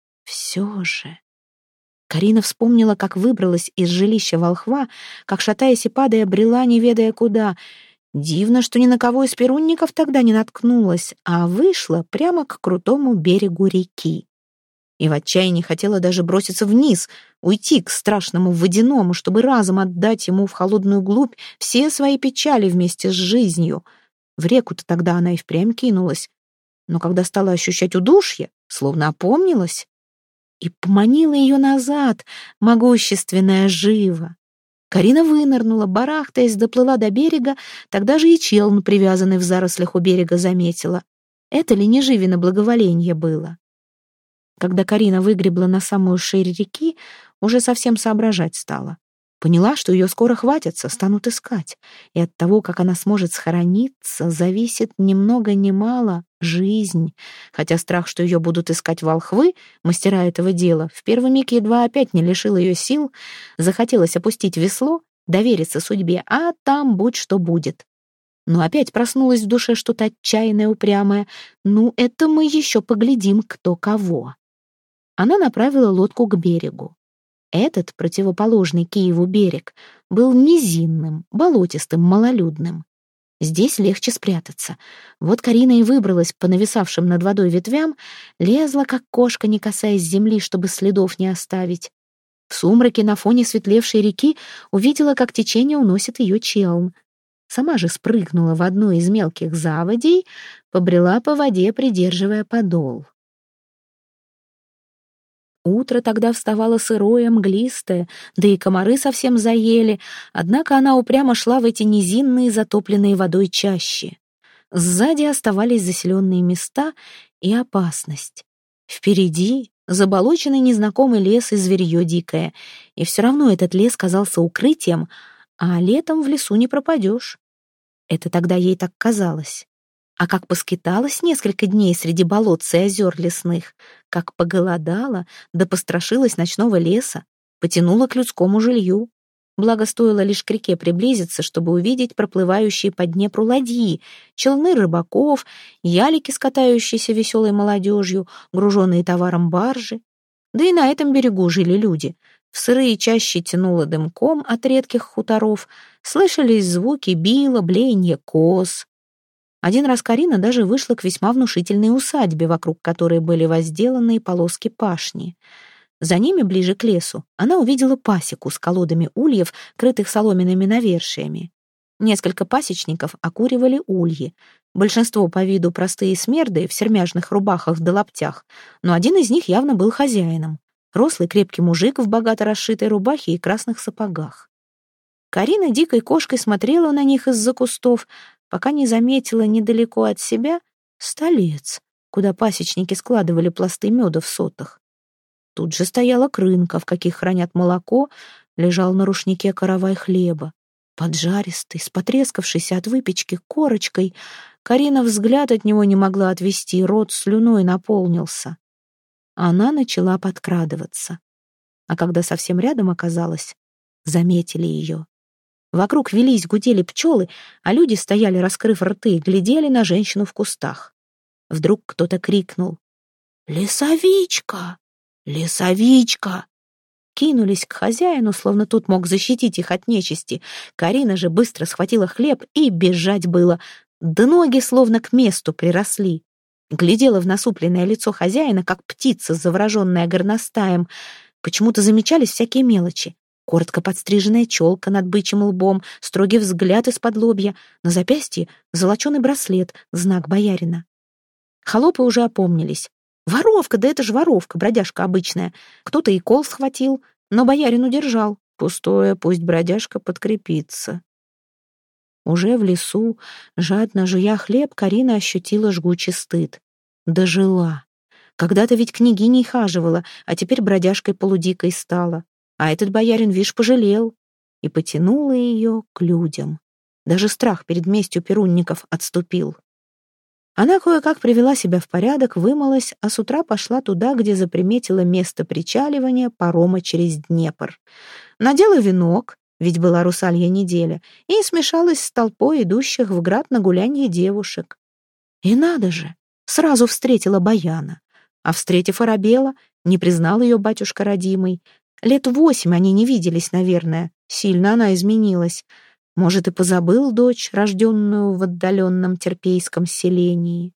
Карина вспомнила, как выбралась из жилища волхва, как, шатаясь и падая, брела, не ведая куда. Дивно, что ни на кого из перунников тогда не наткнулась, а вышла прямо к крутому берегу реки. И в отчаянии хотела даже броситься вниз, уйти к страшному водяному, чтобы разом отдать ему в холодную глубь все свои печали вместе с жизнью. В реку-то тогда она и впрямь кинулась. Но когда стала ощущать удушье, словно опомнилась, и поманила ее назад, могущественная жива. Карина вынырнула, барахтаясь, доплыла до берега, тогда же и челн, привязанный в зарослях у берега, заметила. Это ли не Живино благоволенье было? Когда Карина выгребла на самую ширь реки, уже совсем соображать стала. Поняла, что ее скоро хватятся, станут искать. И от того, как она сможет схорониться, зависит ни много ни мало жизнь. Хотя страх, что ее будут искать волхвы, мастера этого дела, в первый миг едва опять не лишил ее сил. Захотелось опустить весло, довериться судьбе, а там будь что будет. Но опять проснулось в душе что-то отчаянное, упрямое. Ну, это мы еще поглядим, кто кого. Она направила лодку к берегу. Этот, противоположный Киеву берег, был низинным, болотистым, малолюдным. Здесь легче спрятаться. Вот Карина и выбралась по нависавшим над водой ветвям, лезла, как кошка, не касаясь земли, чтобы следов не оставить. В сумраке на фоне светлевшей реки увидела, как течение уносит ее челн. Сама же спрыгнула в одну из мелких заводей, побрела по воде, придерживая подол. Утро тогда вставало сырое, мглистое, да и комары совсем заели, однако она упрямо шла в эти низинные, затопленные водой чащи. Сзади оставались заселенные места и опасность. Впереди заболоченный незнакомый лес и зверье дикое, и все равно этот лес казался укрытием, а летом в лесу не пропадешь. Это тогда ей так казалось. А как поскиталась несколько дней среди болот и озер лесных, как поголодала, да пострашилась ночного леса, потянула к людскому жилью. Благо, стоило лишь к реке приблизиться, чтобы увидеть проплывающие по Днепру ладьи, челны рыбаков, ялики с катающейся веселой молодежью, груженные товаром баржи. Да и на этом берегу жили люди. В сырые чащи тянуло дымком от редких хуторов, слышались звуки била, блеянья коз. Один раз Карина даже вышла к весьма внушительной усадьбе, вокруг которой были возделаны полоски пашни. За ними, ближе к лесу, она увидела пасеку с колодами ульев, крытых соломенными навершиями. Несколько пасечников окуривали ульи. Большинство по виду простые смерды в сермяжных рубахах да лаптях, но один из них явно был хозяином. Рослый крепкий мужик в богато расшитой рубахе и красных сапогах. Карина дикой кошкой смотрела на них из-за кустов, пока не заметила недалеко от себя столец, куда пасечники складывали пласты меда в сотах. Тут же стояла крынка, в каких хранят молоко, лежал на рушнике каравай хлеба. Поджаристый, с потрескавшейся от выпечки корочкой, Карина взгляд от него не могла отвести, рот слюной наполнился. Она начала подкрадываться. А когда совсем рядом оказалась, заметили ее. Вокруг велись, гудели пчелы, а люди стояли, раскрыв рты, глядели на женщину в кустах. Вдруг кто-то крикнул: «Лесовичка! Лесовичка!» Кинулись к хозяину, словно тот мог защитить их от нечисти. Карина же быстро схватила хлеб, и бежать было. Да ноги словно к месту приросли. Глядела в насупленное лицо хозяина, как птица, завороженная горностаем. Почему-то замечались всякие мелочи. Коротко подстриженная челка над бычьим лбом, строгий взгляд из-под лобья, на запястье золоченый браслет, знак боярина. Холопы уже опомнились. Воровка, да это ж воровка, бродяжка обычная. Кто-то и кол схватил, но боярин удержал. Пустое, пусть бродяжка подкрепится. Уже в лесу, жадно жуя хлеб, Карина ощутила жгучий стыд. Дожила. Когда-то ведь княгиней хаживала, а теперь бродяжкой полудикой стала. А этот боярин, вишь, пожалел и потянула ее к людям. Даже страх перед местью перунников отступил. Она кое-как привела себя в порядок, вымылась, а с утра пошла туда, где заприметила место причаливания парома через Днепр. Надела венок, ведь была русалья неделя, и смешалась с толпой идущих в град на гулянье девушек. И надо же, сразу встретила Баяна. А встретив, оробела, не признал ее батюшка родимый. Лет 8 они не виделись, наверное. Сильно она изменилась. Может, и позабыл дочь, рожденную в отдаленном терпейском селении.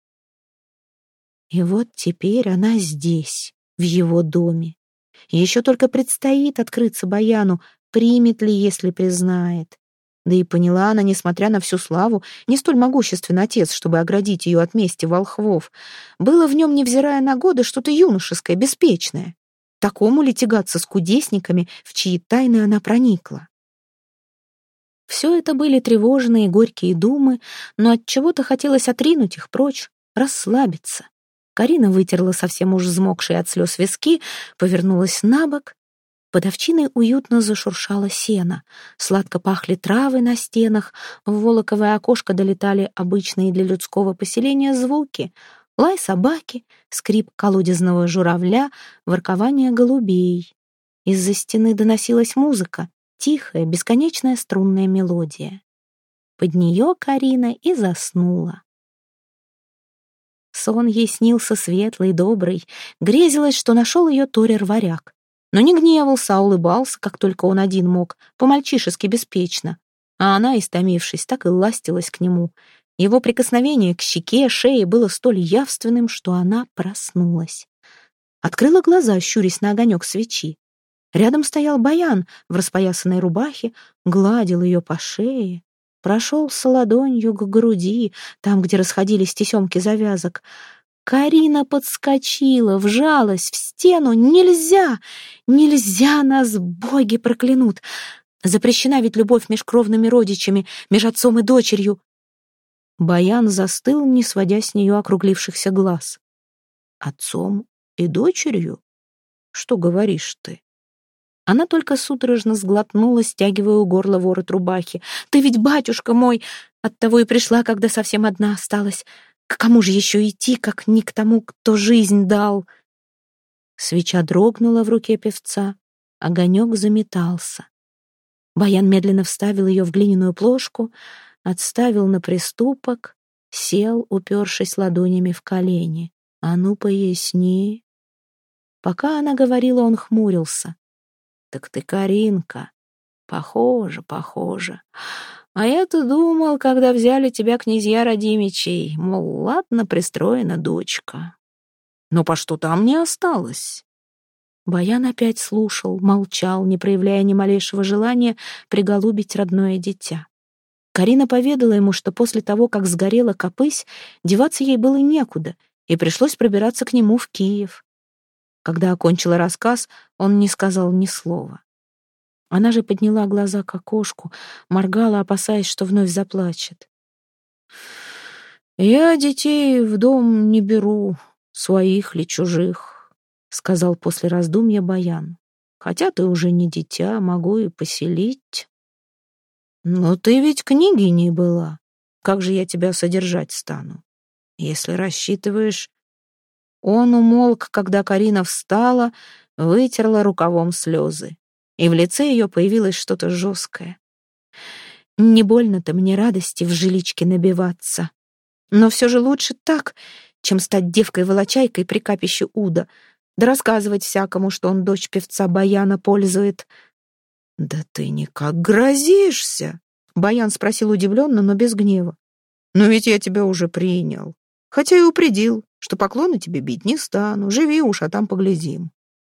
И вот теперь она здесь, в его доме. Еще только предстоит открыться Баяну, примет ли, если признает. Да и поняла она, несмотря на всю славу, не столь могущественный отец, чтобы оградить ее от мести волхвов. Было в нем, невзирая на годы, что-то юношеское, беспечное. Такому ли тягаться с кудесниками, в чьи тайны она проникла? Все это были тревожные и горькие думы, но от чего-то хотелось отринуть их прочь, расслабиться. Карина вытерла совсем уж взмокшие от слез виски, повернулась на бок. Под овчиной уютно зашуршало сено, сладко пахли травы на стенах, в волоковое окошко долетали обычные для людского поселения звуки: лай собаки, скрип колодезного журавля, воркование голубей. Из-за стены доносилась музыка, тихая, бесконечная струнная мелодия. Под нее Карина и заснула. Сон ей снился светлый, добрый. Грезилось, что нашел ее Торер-варяг. Но не гневался, а улыбался, как только он один мог, по-мальчишески беспечно. А она, истомившись, так и ластилась к нему. Его прикосновение к щеке, шее было столь явственным, что она проснулась. Открыла глаза, щурясь на огонек свечи. Рядом стоял Баян в распоясанной рубахе, гладил ее по шее, прошелся ладонью к груди, там, где расходились тесемки завязок. Карина подскочила, вжалась в стену. Нельзя! Нельзя, нас боги проклянут! Запрещена ведь любовь меж кровными родичами, меж отцом и дочерью. Баян застыл, не сводя с нее округлившихся глаз. Отцом и дочерью? Что говоришь ты? Она только судорожно сглотнула, стягивая у горла ворот рубахи. «Ты ведь батюшка мой!» Оттого и пришла, когда совсем одна осталась. К кому же еще идти, как не к тому, кто жизнь дал? Свеча дрогнула в руке певца, огонек заметался. Баян медленно вставил ее в глиняную плошку, отставил на приступок, сел, упершись ладонями в колени. «А ну, поясни!» Пока она говорила, он хмурился. «Так ты Каринка. Похоже, похоже. А я-то думал, когда взяли тебя князья Радимичей, мол, ладно, пристроена дочка. Но по что там не осталось?» Баян опять слушал, молчал, не проявляя ни малейшего желания приголубить родное дитя. Карина поведала ему, что после того, как сгорела Копысь, деваться ей было некуда, и пришлось пробираться к нему в Киев. Когда окончила рассказ, он не сказал ни слова. Она же подняла глаза к окошку, моргала, опасаясь, что вновь заплачет. «Я детей в дом не беру, своих ли чужих», — сказал после раздумья Баян. «Хотя ты уже не дитя, могу и поселить». «Но ты ведь княгиней была. Как же я тебя содержать стану? Если рассчитываешь...» Он умолк, когда Карина встала, вытерла рукавом слезы, и в лице ее появилось что-то жесткое. «Не больно-то мне радости в жиличке набиваться. Но все же лучше так, чем стать девкой-волочайкой при капище Уда, да рассказывать всякому, что он дочь певца Баяна пользует». «Да ты никак грозишься!» Баян спросил удивленно, но без гнева. «Но ведь я тебя уже принял, хотя и упредил, что поклоны тебе бить не стану. Живи уж, а там поглядим».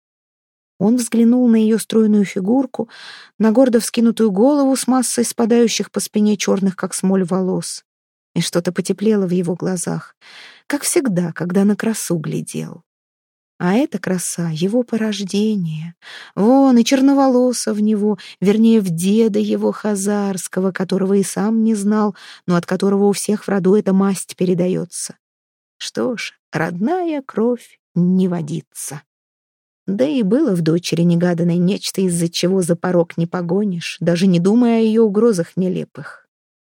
Он взглянул на ее стройную фигурку, на гордо вскинутую голову с массой спадающих по спине черных, как смоль, волос. И что-то потеплело в его глазах, как всегда, когда на красу глядел. А эта краса — его порождение. Вон и черноволоса в него, вернее, в деда его хазарского, которого и сам не знал, но от которого у всех в роду эта масть передается. Что ж, родная кровь не водится. Да и было в дочери негаданной нечто, из-за чего за порог не погонишь, даже не думая о ее угрозах нелепых.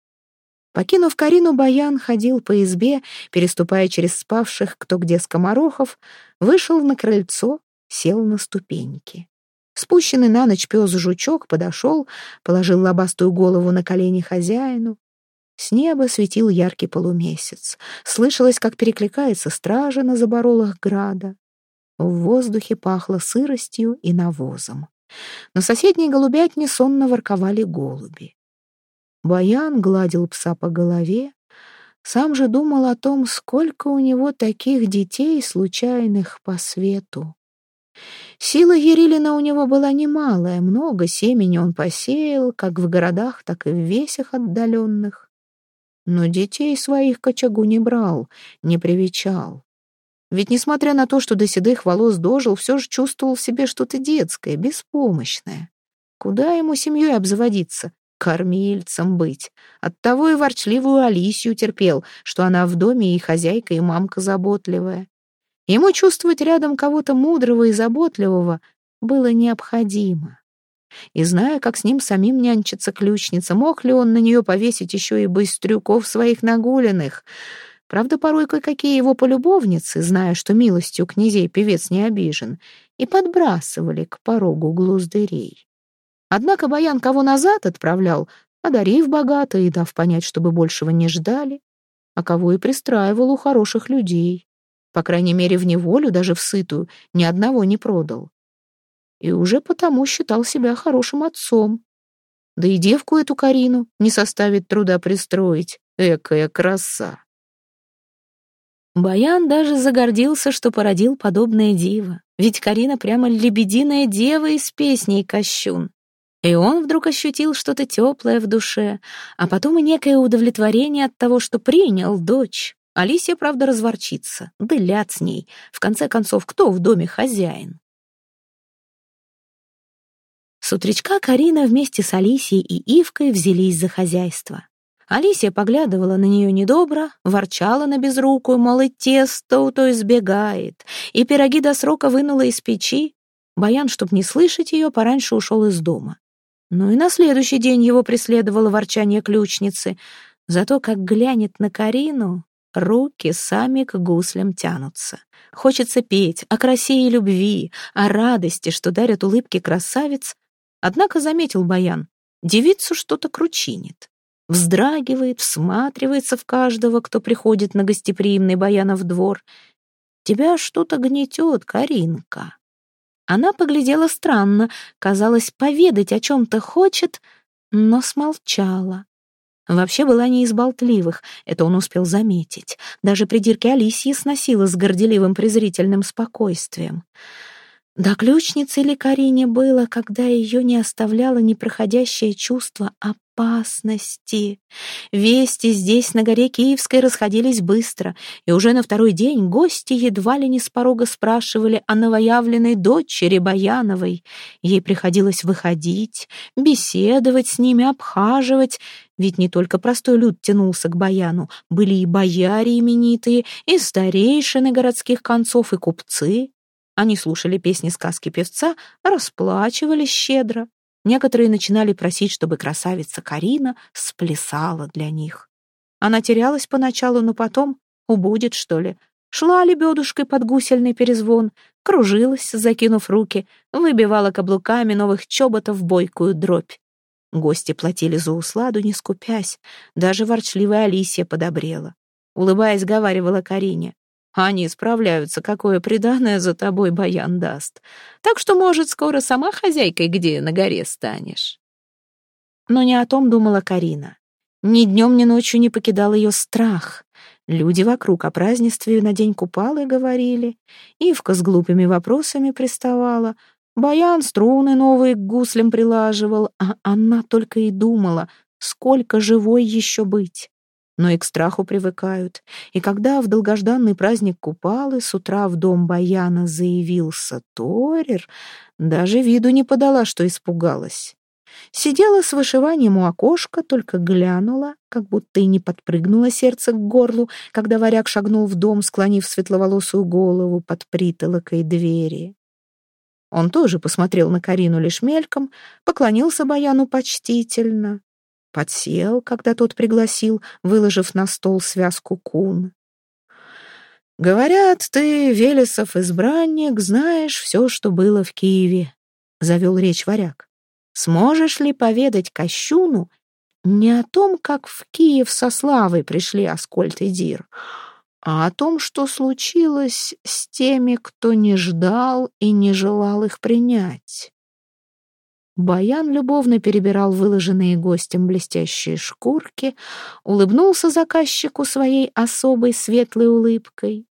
Покинув Карину, Баян ходил по избе, переступая через спавших кто где скоморохов, вышел на крыльцо, сел на ступеньки. Спущенный на ночь пес-жучок подошел, положил лобастую голову на колени хозяину. С неба светил яркий полумесяц. Слышалось, как перекликается стража на заборолах града. В воздухе пахло сыростью и навозом. На соседней голубятне сонно ворковали голуби. Баян гладил пса по голове, сам же думал о том, сколько у него таких детей, случайных по свету. Сила Ерилина у него была немалая, много семени он посеял, как в городах, так и в весях отдаленных. Но детей своих к очагу не брал, не привечал. Ведь, несмотря на то, что до седых волос дожил, все же чувствовал в себе что-то детское, беспомощное. Куда ему семьей обзаводиться, кормильцем быть? Оттого и ворчливую Алисию терпел, что она в доме и хозяйка, и мамка заботливая. Ему чувствовать рядом кого-то мудрого и заботливого было необходимо. И зная, как с ним самим нянчится ключница, мог ли он на нее повесить еще и быстрюков своих нагуленных? Правда, порой кое-какие его полюбовницы, зная, что милостью князей певец не обижен, и подбрасывали к порогу глуздырей. Однако Баян кого назад отправлял, одарив богато и дав понять, чтобы большего не ждали. а кого и пристраивал у хороших людей. По крайней мере, в неволю, даже в сытую, ни одного не продал. И уже потому считал себя хорошим отцом. Да и девку эту Карину не составит труда пристроить. Экая краса! Баян даже загордился, что породил подобное диво. Ведь Карина прямо лебединая дева из песней Кощун. И он вдруг ощутил что-то теплое в душе, а потом и некое удовлетворение от того, что принял дочь. Алисия, правда, разворчится, да ляд с ней. В конце концов, кто в доме хозяин? С утречка Карина вместе с Алисией и Ивкой взялись за хозяйство. Алисия поглядывала на нее недобро, ворчала на безрукую, мол, и тесто у той сбегает, и пироги до срока вынула из печи. Баян, чтоб не слышать ее, пораньше ушел из дома. Ну и на следующий день его преследовало ворчание ключницы. Зато как глянет на Карину, руки сами к гуслям тянутся. Хочется петь о красе и любви, о радости, что дарят улыбки красавиц. Однако заметил Баян, девицу что-то кручинит. Вздрагивает, всматривается в каждого, кто приходит на гостеприимный Баянов двор. Тебя что-то гнетет, Каринка. Она поглядела странно, казалось, поведать о чем-то хочет, но смолчала. Вообще была не из болтливых, это он успел заметить. Даже придирки Алисии сносила с горделивым презрительным спокойствием. Да ключнице ли Карине было, когда ее не оставляло непроходящее чувство опасности. Вести здесь, на горе Киевской, расходились быстро, и уже на второй день гости едва ли не с порога спрашивали о новоявленной дочери Баяновой. Ей приходилось выходить, беседовать с ними, обхаживать, ведь не только простой люд тянулся к Баяну, были и бояре именитые, и старейшины городских концов, и купцы. Они слушали песни сказки певца, расплачивались щедро. Некоторые начинали просить, чтобы красавица Карина сплясала для них. Она терялась поначалу, но потом, убудет, что ли, шла лебедушкой под гусельный перезвон, кружилась, закинув руки, выбивала каблуками новых чоботов бойкую дробь. Гости платили за усладу, не скупясь, даже ворчливая Алисия подобрела. Улыбаясь, говаривала Карине: «Они справляются, какое приданое за тобой Баян даст. Так что, может, скоро сама хозяйкой где на горе станешь». Но не о том думала Карина. Ни днем, ни ночью не покидал ее страх. Люди вокруг о празднестве на день Купалы говорили. Ивка с глупыми вопросами приставала. Баян струны новые к гуслям прилаживал, а она только и думала, сколько живой еще быть. Но и к страху привыкают. И когда в долгожданный праздник Купалы с утра в дом Баяна заявился Торер, даже виду не подала, что испугалась. Сидела с вышиванием у окошка, только глянула, как будто и не подпрыгнуло сердце к горлу, когда варяг шагнул в дом, склонив светловолосую голову под притолокой двери. Он тоже посмотрел на Карину лишь мельком, поклонился Баяну почтительно. Подсел, когда тот пригласил, выложив на стол связку кун. «Говорят, ты, Велесов избранник, знаешь все, что было в Киеве», — завел речь варяг. «Сможешь ли поведать Кощуну не о том, как в Киев со славой пришли Аскольд и Дир, а о том, что случилось с теми, кто не ждал и не желал их принять?» Баян любовно перебирал выложенные гостем блестящие шкурки, улыбнулся заказчику своей особой светлой улыбкой.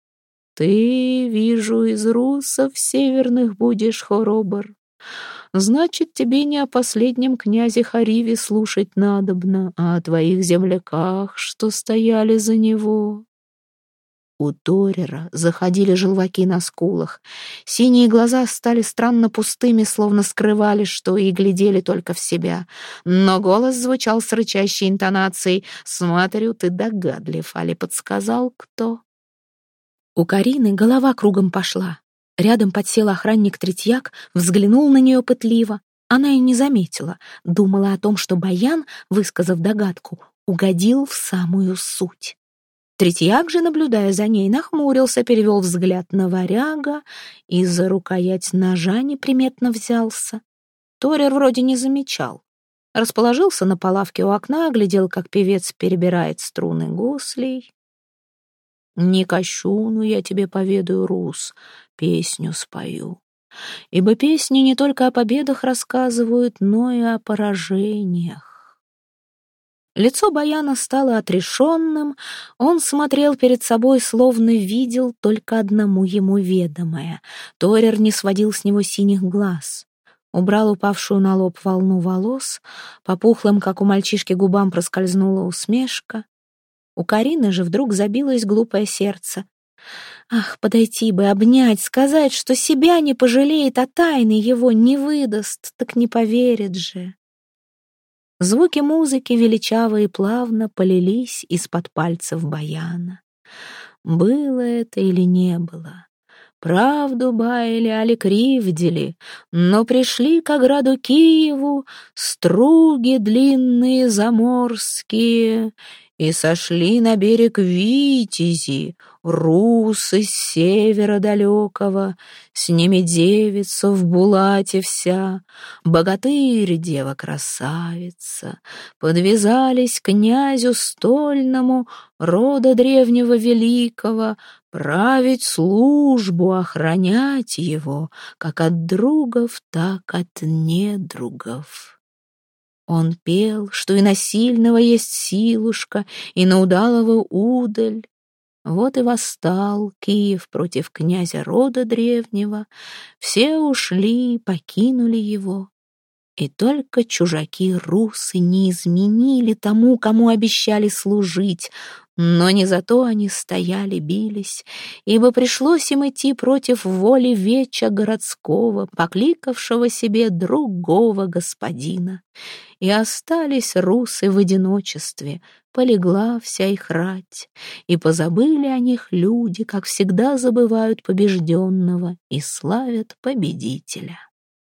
«Ты, вижу, из русов северных будешь, Хоробор. Значит, тебе не о последнем князе Хариве слушать надобно, а о твоих земляках, что стояли за него». У Торера заходили желваки на скулах. Синие глаза стали странно пустыми, словно скрывали, что и глядели только в себя. Но голос звучал с рычащей интонацией. «Смотрю, ты догадлив, али подсказал кто?» У Карины голова кругом пошла. Рядом подсел охранник Третьяк, взглянул на нее пытливо. Она и не заметила. Думала о том, что Баян, высказав догадку, угодил в самую суть. Третьяк же, наблюдая за ней, нахмурился, перевел взгляд на варяга и за рукоять ножа неприметно взялся. Торер вроде не замечал. расположился на палавке у окна, глядел, как певец перебирает струны гуслей. «Не кощуну я тебе поведаю, Рус, песню спою. Ибо песни не только о победах рассказывают, но и о поражениях». Лицо Баяна стало отрешенным, он смотрел перед собой, словно видел только одному ему ведомое. Торер не сводил с него синих глаз. Убрал упавшую на лоб волну волос, по пухлым, как у мальчишки, губам проскользнула усмешка. У Карины же вдруг забилось глупое сердце. Ах, подойти бы, обнять, сказать, что себя не пожалеет, а тайны его не выдаст, так не поверит же. Звуки музыки величаво и плавно полились из-под пальцев Баяна. Было это или не было? Правду баяли, али кривдили, но пришли к ограду Киеву струги длинные заморские, и сошли на берег витязи, русы с севера далекого, с ними девица в булате вся, богатырь дева-красавица, подвязались к князю стольному рода древнего великого, править службу, охранять его, как от другов, так от недругов. Он пел, что и на сильного есть силушка, и на удалого удаль. Вот и восстал Киев против князя рода древнего. Все ушли, покинули его. И только чужаки-русы не изменили тому, кому обещали служить, но не за то они стояли, бились, ибо пришлось им идти против воли веча городского, покликавшего себе другого господина. И остались русы в одиночестве, полегла вся их рать, и позабыли о них люди, как всегда забывают побежденного и славят победителя.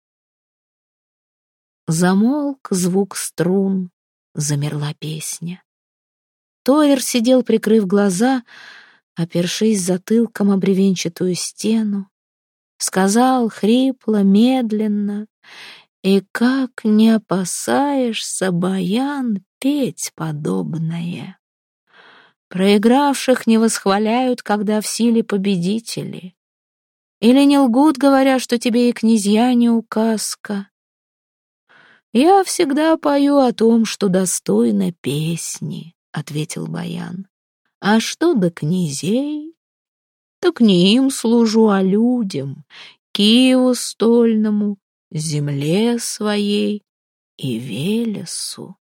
Замолк звук струн, замерла песня. Торер сидел, прикрыв глаза, опершись затылком об бревенчатую стену. Сказал хрипло, медленно: «И как не опасаешься, Баян, петь подобное? Проигравших не восхваляют, когда в силе победители. Или не лгут, говоря, что тебе и князья не указка? Я всегда пою о том, что достойно песни», — ответил Баян. «А что до князей? Так не им служу, а людям, Киеву стольному, земле своей и Велесу».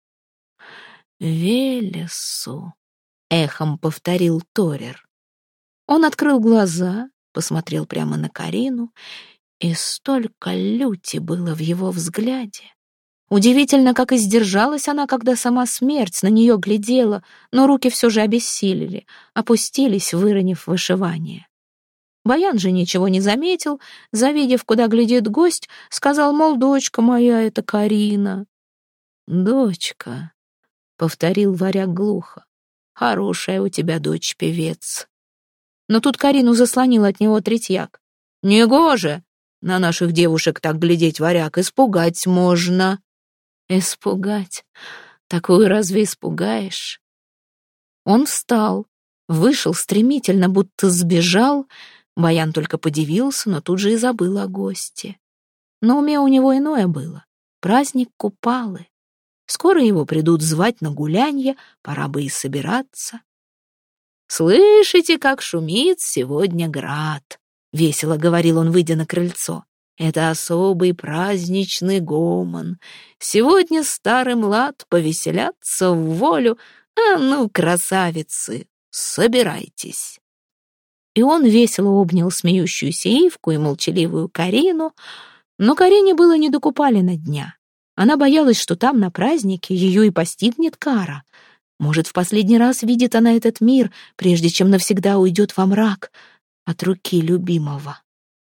«Велесу», — эхом повторил Торер. Он открыл глаза, посмотрел прямо на Карину, и столько люти было в его взгляде. Удивительно, как и сдержалась она, когда сама смерть на нее глядела, но руки все же обессилели, опустились, выронив вышивание. Баян же ничего не заметил, завидев, куда глядит гость, сказал, мол, дочка моя, это Карина. «Дочка», — повторил варяг глухо, — «хорошая у тебя дочь, певец». Но тут Карину заслонил от него третьяк. «Негоже на наших девушек так глядеть, варяг, испугать можно». «Испугать? Такую разве испугаешь?» Он встал, вышел стремительно, будто сбежал. Баян только подивился, но тут же и забыл о госте. На уме у него иное было — праздник Купалы. Скоро его придут звать на гулянье, пора бы и собираться. «Слышите, как шумит сегодня град?» — весело говорил он, выйдя на крыльцо. «Это особый праздничный гомон. Сегодня старый млад повеселятся в волю. А ну, красавицы, собирайтесь!» И он весело обнял смеющуюся Ивку и молчаливую Карину, но Карине было не до Купалина дня. Она боялась, что там, на празднике, ее и постигнет кара. Может, в последний раз видит она этот мир, прежде чем навсегда уйдет во мрак от руки любимого.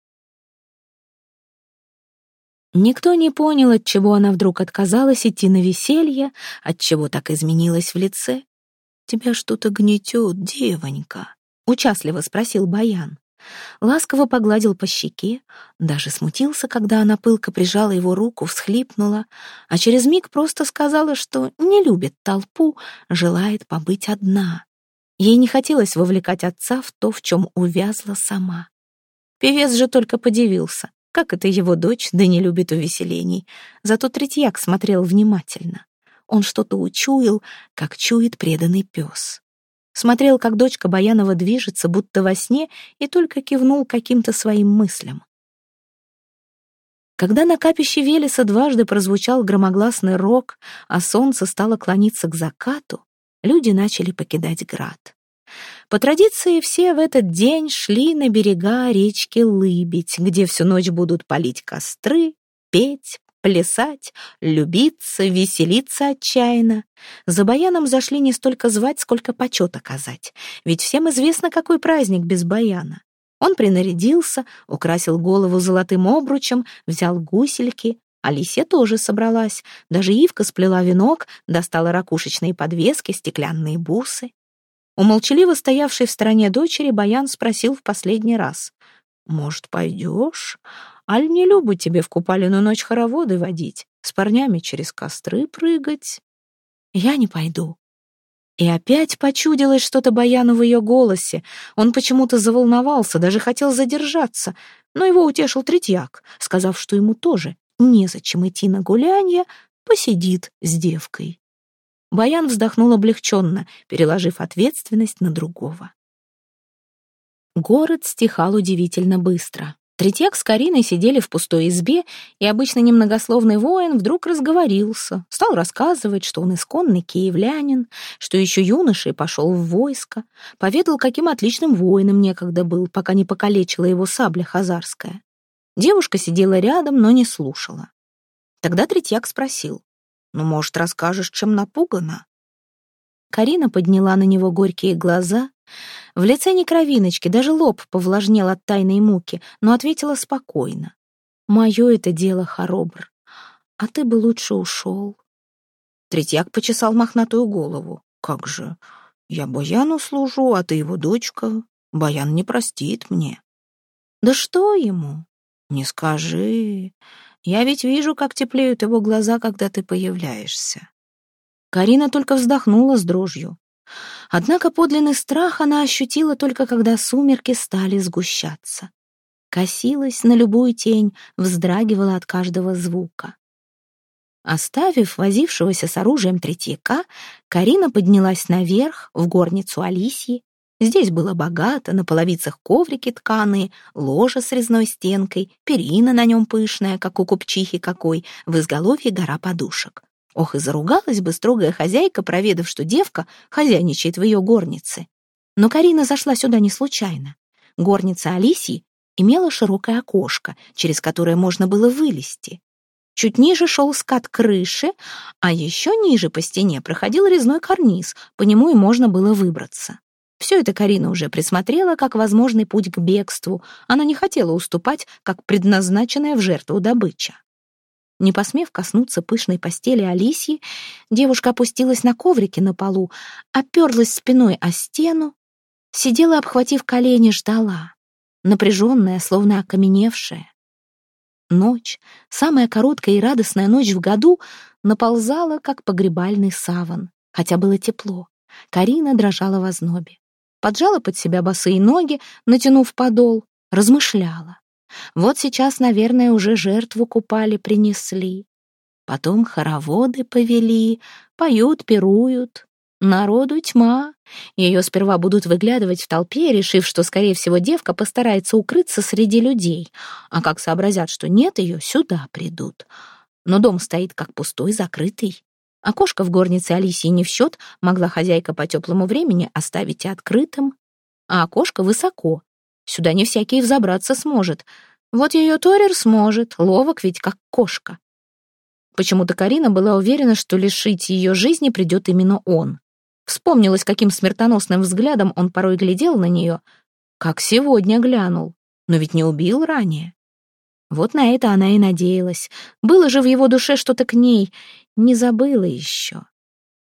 Никто не понял, отчего она вдруг отказалась идти на веселье, отчего так изменилась в лице. «Тебя что-то гнетет, девонька?» — участливо спросил Баян. ласково погладил по щеке, даже смутился, когда она пылко прижала его руку, всхлипнула, а через миг просто сказала, что не любит толпу, желает побыть одна. Ей не хотелось вовлекать отца в то, в чем увязла сама. Певец же только подивился, как это его дочь, да не любит увеселений. Зато Третьяк смотрел внимательно. Он что-то учуял, как чует преданный пес. Смотрел, как дочка Баянова движется, будто во сне, и только кивнул каким-то своим мыслям. Когда на капище Велеса дважды прозвучал громогласный рог, а солнце стало клониться к закату, люди начали покидать град. По традиции, все в этот день шли на берега речки Лыбедь, где всю ночь будут палить костры, петь, плясать, любиться, веселиться отчаянно. За баяном зашли не столько звать, сколько почет оказать, ведь всем известно, какой праздник без баяна. Он принарядился, украсил голову золотым обручем, взял гусельки. Алисия тоже собралась, даже Ивка сплела венок, достала ракушечные подвески, стеклянные бусы. У молчаливо стоявшей в стороне дочери Баян спросил в последний раз: «Может, пойдешь? Аль не любо тебе в купаленную ночь хороводы водить, с парнями через костры прыгать?» «Я не пойду». И опять почудилось что-то Баяну в ее голосе. Он почему-то заволновался, даже хотел задержаться, но его утешил Третьяк, сказав, что ему тоже незачем идти на гулянье, посидит с девкой. Баян вздохнул облегченно, переложив ответственность на другого. Город стихал удивительно быстро. Третьяк с Кариной сидели в пустой избе, и обычно немногословный воин вдруг разговорился, стал рассказывать, что он исконный киевлянин, что еще юношей пошел в войско, поведал, каким отличным воином некогда был, пока не покалечила его сабля хазарская. Девушка сидела рядом, но не слушала. Тогда Третьяк спросил: «Ну, может, расскажешь, чем напугана?» Карина подняла на него горькие глаза. В лице ни кровиночки, даже лоб повлажнел от тайной муки, но ответила спокойно: «Мое это дело, Хоробр, а ты бы лучше ушел». Третьяк почесал мохнатую голову. «Как же, я Баяну служу, а ты его дочка. Баян не простит мне». «Да что ему?» «Не скажи. Я ведь вижу, как теплеют его глаза, когда ты появляешься». Карина только вздохнула с дрожью. Однако подлинный страх она ощутила только когда сумерки стали сгущаться. Косилась на любую тень, вздрагивала от каждого звука. Оставив возившегося с оружием Третьяка, Карина поднялась наверх, в горницу Алисьи. Здесь было богато, на половицах коврики тканые, ложа с резной стенкой, перина на нем пышная, как у купчихи какой, в изголовье гора подушек. Ох, и заругалась бы строгая хозяйка, проведав, что девка хозяйничает в ее горнице. Но Карина зашла сюда не случайно. Горница Алисьи имела широкое окошко, через которое можно было вылезти. Чуть ниже шел скат крыши, а еще ниже по стене проходил резной карниз, по нему и можно было выбраться. Все это Карина уже присмотрела как возможный путь к бегству. Она не хотела уступать, как предназначенная в жертву добыча. Не посмев коснуться пышной постели Алисьи, девушка опустилась на коврике на полу, оперлась спиной о стену, сидела, обхватив колени, ждала, напряженная, словно окаменевшая. Ночь, самая короткая и радостная ночь в году, наползала, как погребальный саван, хотя было тепло. Карина дрожала в ознобе. Поджала под себя босые ноги, натянув подол, размышляла. Вот сейчас, наверное, уже жертву купали, принесли. Потом хороводы повели, поют, пируют. Народу тьма. Ее сперва будут выглядывать в толпе, решив, что, скорее всего, девка постарается укрыться среди людей. А как сообразят, что нет ее, сюда придут. Но дом стоит как пустой, закрытый. Окошко в горнице Алисии не в счет, могла хозяйка по теплому времени оставить и открытым. А окошко высоко. Сюда не всякий взобраться сможет. Вот ее Торер сможет, ловок ведь как кошка. Почему-то Карина была уверена, что лишить ее жизни придет именно он. Вспомнилось, каким смертоносным взглядом он порой глядел на нее, как сегодня глянул, но ведь не убил ранее. Вот на это она и надеялась. Было же в его душе что-то к ней, не забыла еще.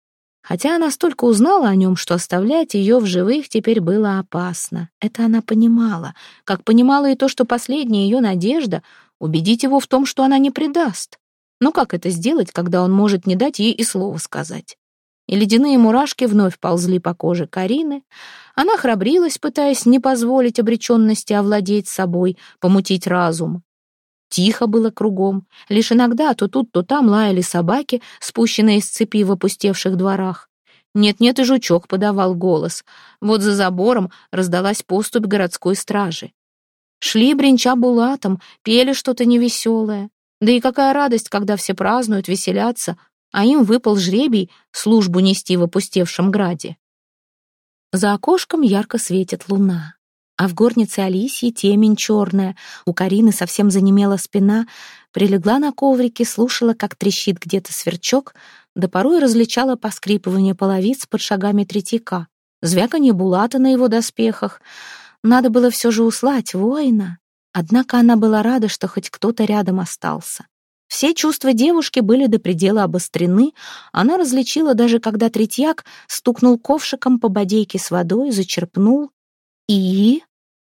Хотя она столько узнала о нем, что оставлять ее в живых теперь было опасно. Это она понимала, как понимала и то, что последняя ее надежда — убедить его в том, что она не предаст. Но как это сделать, когда он может не дать ей и слова сказать? И ледяные мурашки вновь ползли по коже Карины. Она храбрилась, пытаясь не позволить обреченности овладеть собой, помутить разум. Тихо было кругом. Лишь иногда то тут, то там лаяли собаки, спущенные с цепи в опустевших дворах. Нет-нет, и жучок подавал голос. Вот за забором раздалась поступь городской стражи. Шли, бренча булатом, пели что-то невеселое. Да и какая радость, когда все празднуют, веселятся, а им выпал жребий службу нести в опустевшем граде. За окошком ярко светит луна. А в горнице Алисьи темень черная, у Карины совсем занемела спина, прилегла на коврике, слушала, как трещит где-то сверчок, да порой различала поскрипывание половиц под шагами Третьяка, звяканье булата на его доспехах. Надо было все же услать воина, однако она была рада, что хоть кто-то рядом остался. Все чувства девушки были до предела обострены, она различила даже, когда Третьяк стукнул ковшиком по бодейке с водой, зачерпнул и...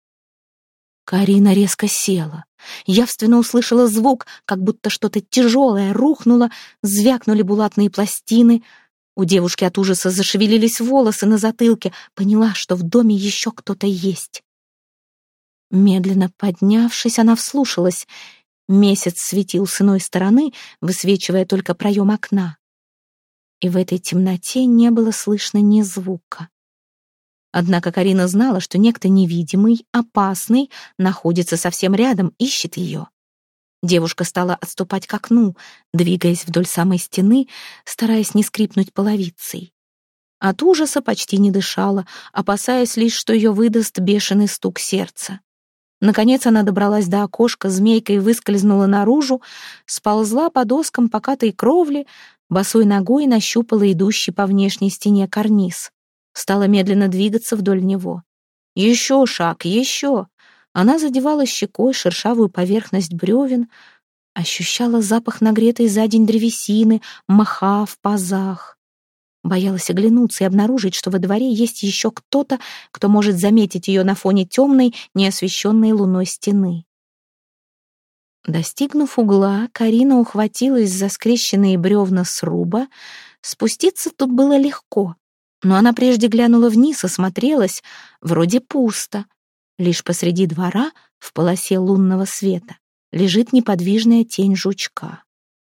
Карина резко села. Явственно услышала звук, как будто что-то тяжелое рухнуло, звякнули булатные пластины. У девушки от ужаса зашевелились волосы на затылке, поняла, что в доме еще кто-то есть. Медленно поднявшись, она вслушалась. Месяц светил с иной стороны, высвечивая только проем окна. И в этой темноте не было слышно ни звука. Однако Карина знала, что некто невидимый, опасный, находится совсем рядом, ищет ее. Девушка стала отступать к окну, двигаясь вдоль самой стены, стараясь не скрипнуть половицей. От ужаса почти не дышала, опасаясь лишь, что ее выдаст бешеный стук сердца. Наконец она добралась до окошка, змейкой выскользнула наружу, сползла по доскам покатой кровли, босой ногой нащупала идущий по внешней стене карниз. Стала медленно двигаться вдоль него. Еще шаг, еще. Она задевала щекой шершавую поверхность бревен, ощущала запах нагретой за день древесины, мха в пазах. Боялась оглянуться и обнаружить, что во дворе есть еще кто-то, кто может заметить ее на фоне темной, неосвещенной луной стены. Достигнув угла, Карина ухватилась за скрещенные бревна сруба. Спуститься тут было легко. Но она прежде глянула вниз, осмотрелась, вроде пусто. Лишь посреди двора, в полосе лунного света, лежит неподвижная тень жучка.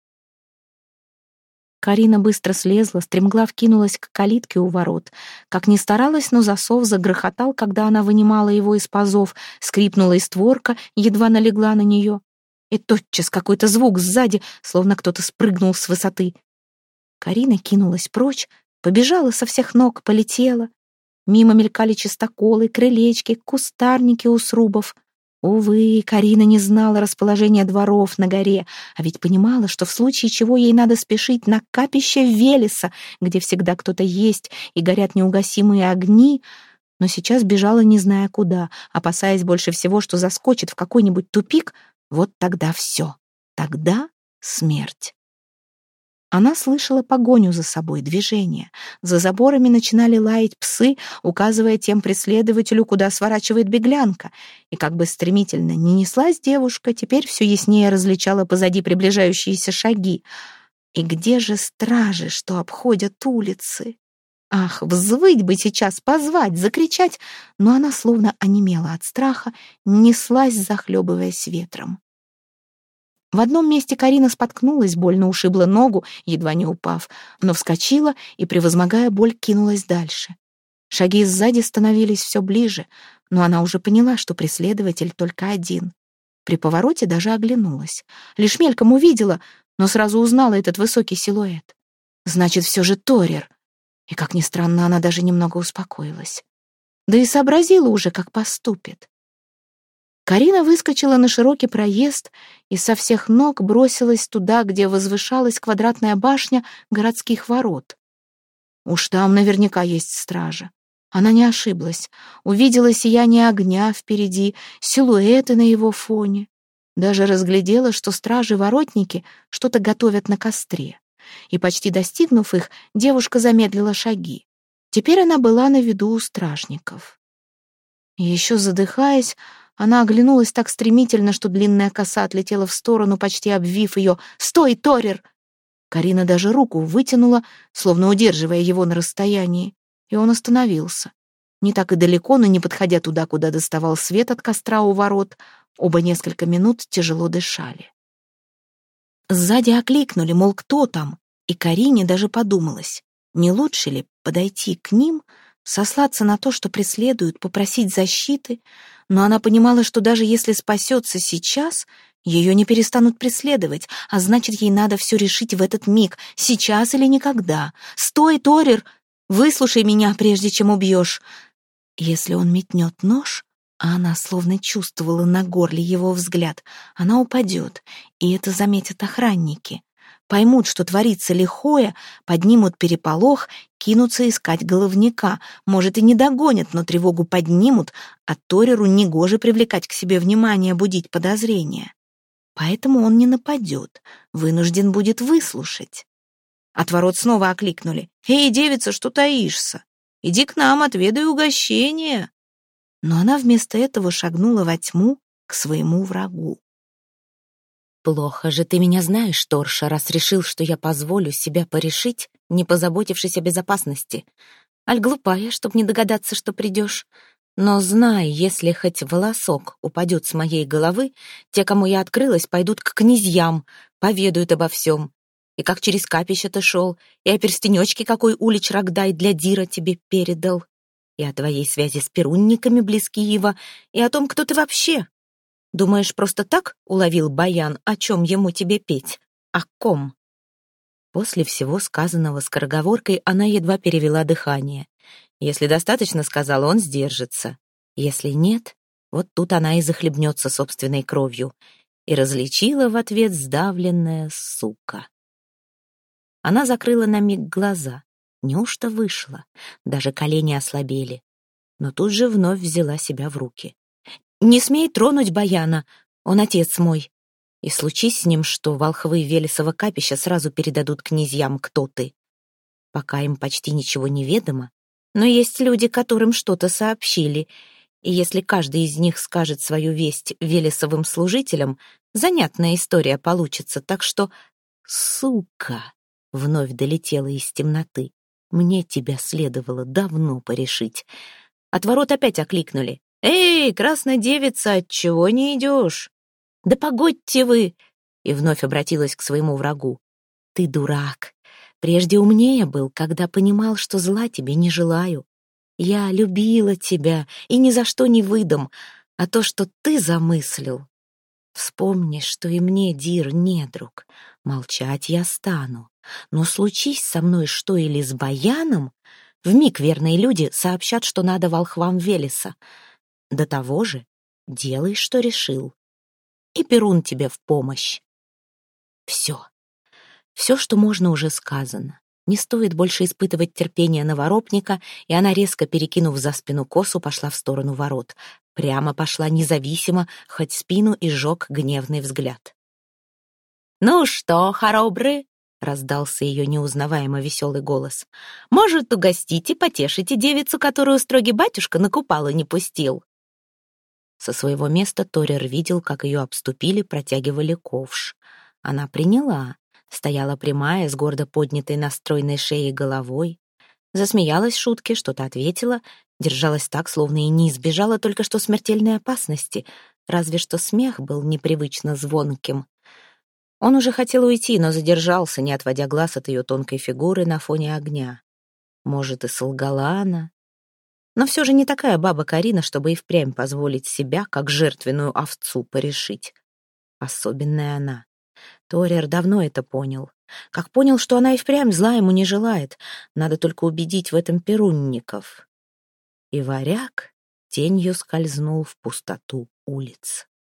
Карина быстро слезла, стремглав кинулась к калитке у ворот. Как ни старалась, но засов загрохотал, когда она вынимала его из пазов, скрипнула и створка, едва налегла на нее. И тотчас какой-то звук сзади, словно кто-то спрыгнул с высоты. Карина кинулась прочь, побежала со всех ног, полетела. Мимо мелькали чистоколы, крылечки, кустарники у срубов. Увы, Карина не знала расположения дворов на горе, а ведь понимала, что в случае чего ей надо спешить на капище Велеса, где всегда кто-то есть и горят неугасимые огни, но сейчас бежала не зная куда, опасаясь больше всего, что заскочит в какой-нибудь тупик, вот тогда все, тогда смерть. Она слышала погоню за собой, движение. За заборами начинали лаять псы, указывая тем преследователю, куда сворачивает беглянка. И как бы стремительно ни неслась девушка, теперь все яснее различала позади приближающиеся шаги. И где же стражи, что обходят улицы? Ах, взвыть бы сейчас, позвать, закричать, но она словно онемела от страха, неслась, захлебываясь ветром. В одном месте Карина споткнулась, больно ушибла ногу, едва не упав, но вскочила и, превозмогая боль, кинулась дальше. Шаги сзади становились все ближе, но она уже поняла, что преследователь только один. При повороте даже оглянулась. Лишь мельком увидела, но сразу узнала этот высокий силуэт. Значит, все же Торер. И, как ни странно, она даже немного успокоилась. Да и сообразила уже, как поступит. Карина выскочила на широкий проезд и со всех ног бросилась туда, где возвышалась квадратная башня городских ворот. Уж там наверняка есть стража. Она не ошиблась. Увидела сияние огня впереди, силуэты на его фоне. Даже разглядела, что стражи-воротники что-то готовят на костре. и, почти достигнув их, девушка замедлила шаги. Теперь она была на виду у стражников. И еще задыхаясь, она оглянулась так стремительно, что длинная коса отлетела в сторону, почти обвив ее. «Стой, Торер!» Карина даже руку вытянула, словно удерживая его на расстоянии, и он остановился. Не так и далеко, но не подходя туда, куда доставал свет от костра у ворот, оба несколько минут тяжело дышали. Сзади окликнули, мол, кто там, и Карине даже подумалось, не лучше ли подойти к ним, сослаться на то, что преследуют, попросить защиты, но она понимала, что даже если спасется сейчас, ее не перестанут преследовать, а значит, ей надо все решить в этот миг, сейчас или никогда. «Стой, Торер! Выслушай меня, прежде чем убьешь!» Если он метнет нож, а она словно чувствовала на горле его взгляд, она упадет, и это заметят охранники. Поймут, что творится лихое, поднимут переполох, кинутся искать головника. Может, и не догонят, но тревогу поднимут, а Тореру негоже привлекать к себе внимание, будить подозрения. Поэтому он не нападет, вынужден будет выслушать. От ворот снова окликнули. «Эй, девица, что таишься? Иди к нам, отведай угощение!» Но она вместо этого шагнула во тьму к своему врагу. «Плохо же ты меня знаешь, Торша, раз решил, что я позволю себя порешить, не позаботившись о безопасности. Аль глупая, чтоб не догадаться, что придешь. Но знай, если хоть волосок упадет с моей головы, те, кому я открылась, пойдут к князьям, поведают обо всем. И как через капище ты шел, и о перстенечке какой Улич Рогдай для Дира тебе передал, и о твоей связи с перунниками близ Киева, и о том, кто ты вообще. Думаешь, просто так уловил Баян, о чем ему тебе петь? О ком?» После всего сказанного скороговоркой она едва перевела дыхание. Если достаточно сказала, он сдержится. Если нет, вот тут она и захлебнется собственной кровью. И различила в ответ сдавленная сука. Она закрыла на миг глаза. Неужто вышла? Даже колени ослабели. Но тут же вновь взяла себя в руки. «Не смей тронуть Баяна, он отец мой. И случись с ним, что волхвы Велесова капища сразу передадут князьям, кто ты. Пока им почти ничего не ведомо, но есть люди, которым что-то сообщили, и если каждый из них скажет свою весть Велесовым служителям, занятная история получится, так что... Сука!» Вновь долетела из темноты. «Мне тебя следовало давно порешить». От ворот опять окликнули. «Эй, красная девица, отчего не идешь?» «Да погодьте вы!» И вновь обратилась к своему врагу. «Ты дурак. Прежде умнее был, когда понимал, что зла тебе не желаю. Я любила тебя и ни за что не выдам, а то, что ты замыслил. Вспомни, что и мне, Дир, недруг. Молчать я стану. Но случись со мной что или с Баяном, вмиг верные люди сообщат, что надо волхвам Велеса. До того же делай, что решил. И Перун тебе в помощь». Все, что можно, уже сказано. Не стоит больше испытывать терпение новоропника, и она, резко перекинув за спину косу, пошла в сторону ворот. Прямо пошла независимо, хоть спину и жег гневный взгляд. «Ну что, хоробры?» — раздался ее неузнаваемо веселый голос. «Может, угостите, потешите девицу, которую строгий батюшка на купало не пустил?» Со своего места Торер видел, как ее обступили, протягивали ковш. Она приняла, стояла прямая, с гордо поднятой на стройной шее головой, засмеялась шутке, что-то ответила, держалась так, словно и не избежала только что смертельной опасности, разве что смех был непривычно звонким. Он уже хотел уйти, но задержался, не отводя глаз от ее тонкой фигуры на фоне огня. Может, и солгала она. Но все же не такая баба Карина, чтобы и впрямь позволить себя, как жертвенную овцу, порешить. Особенная она. Торер давно это понял. Как понял, что она и впрямь зла ему не желает. Надо только убедить в этом перунников. И варяг тенью скользнул в пустоту улиц.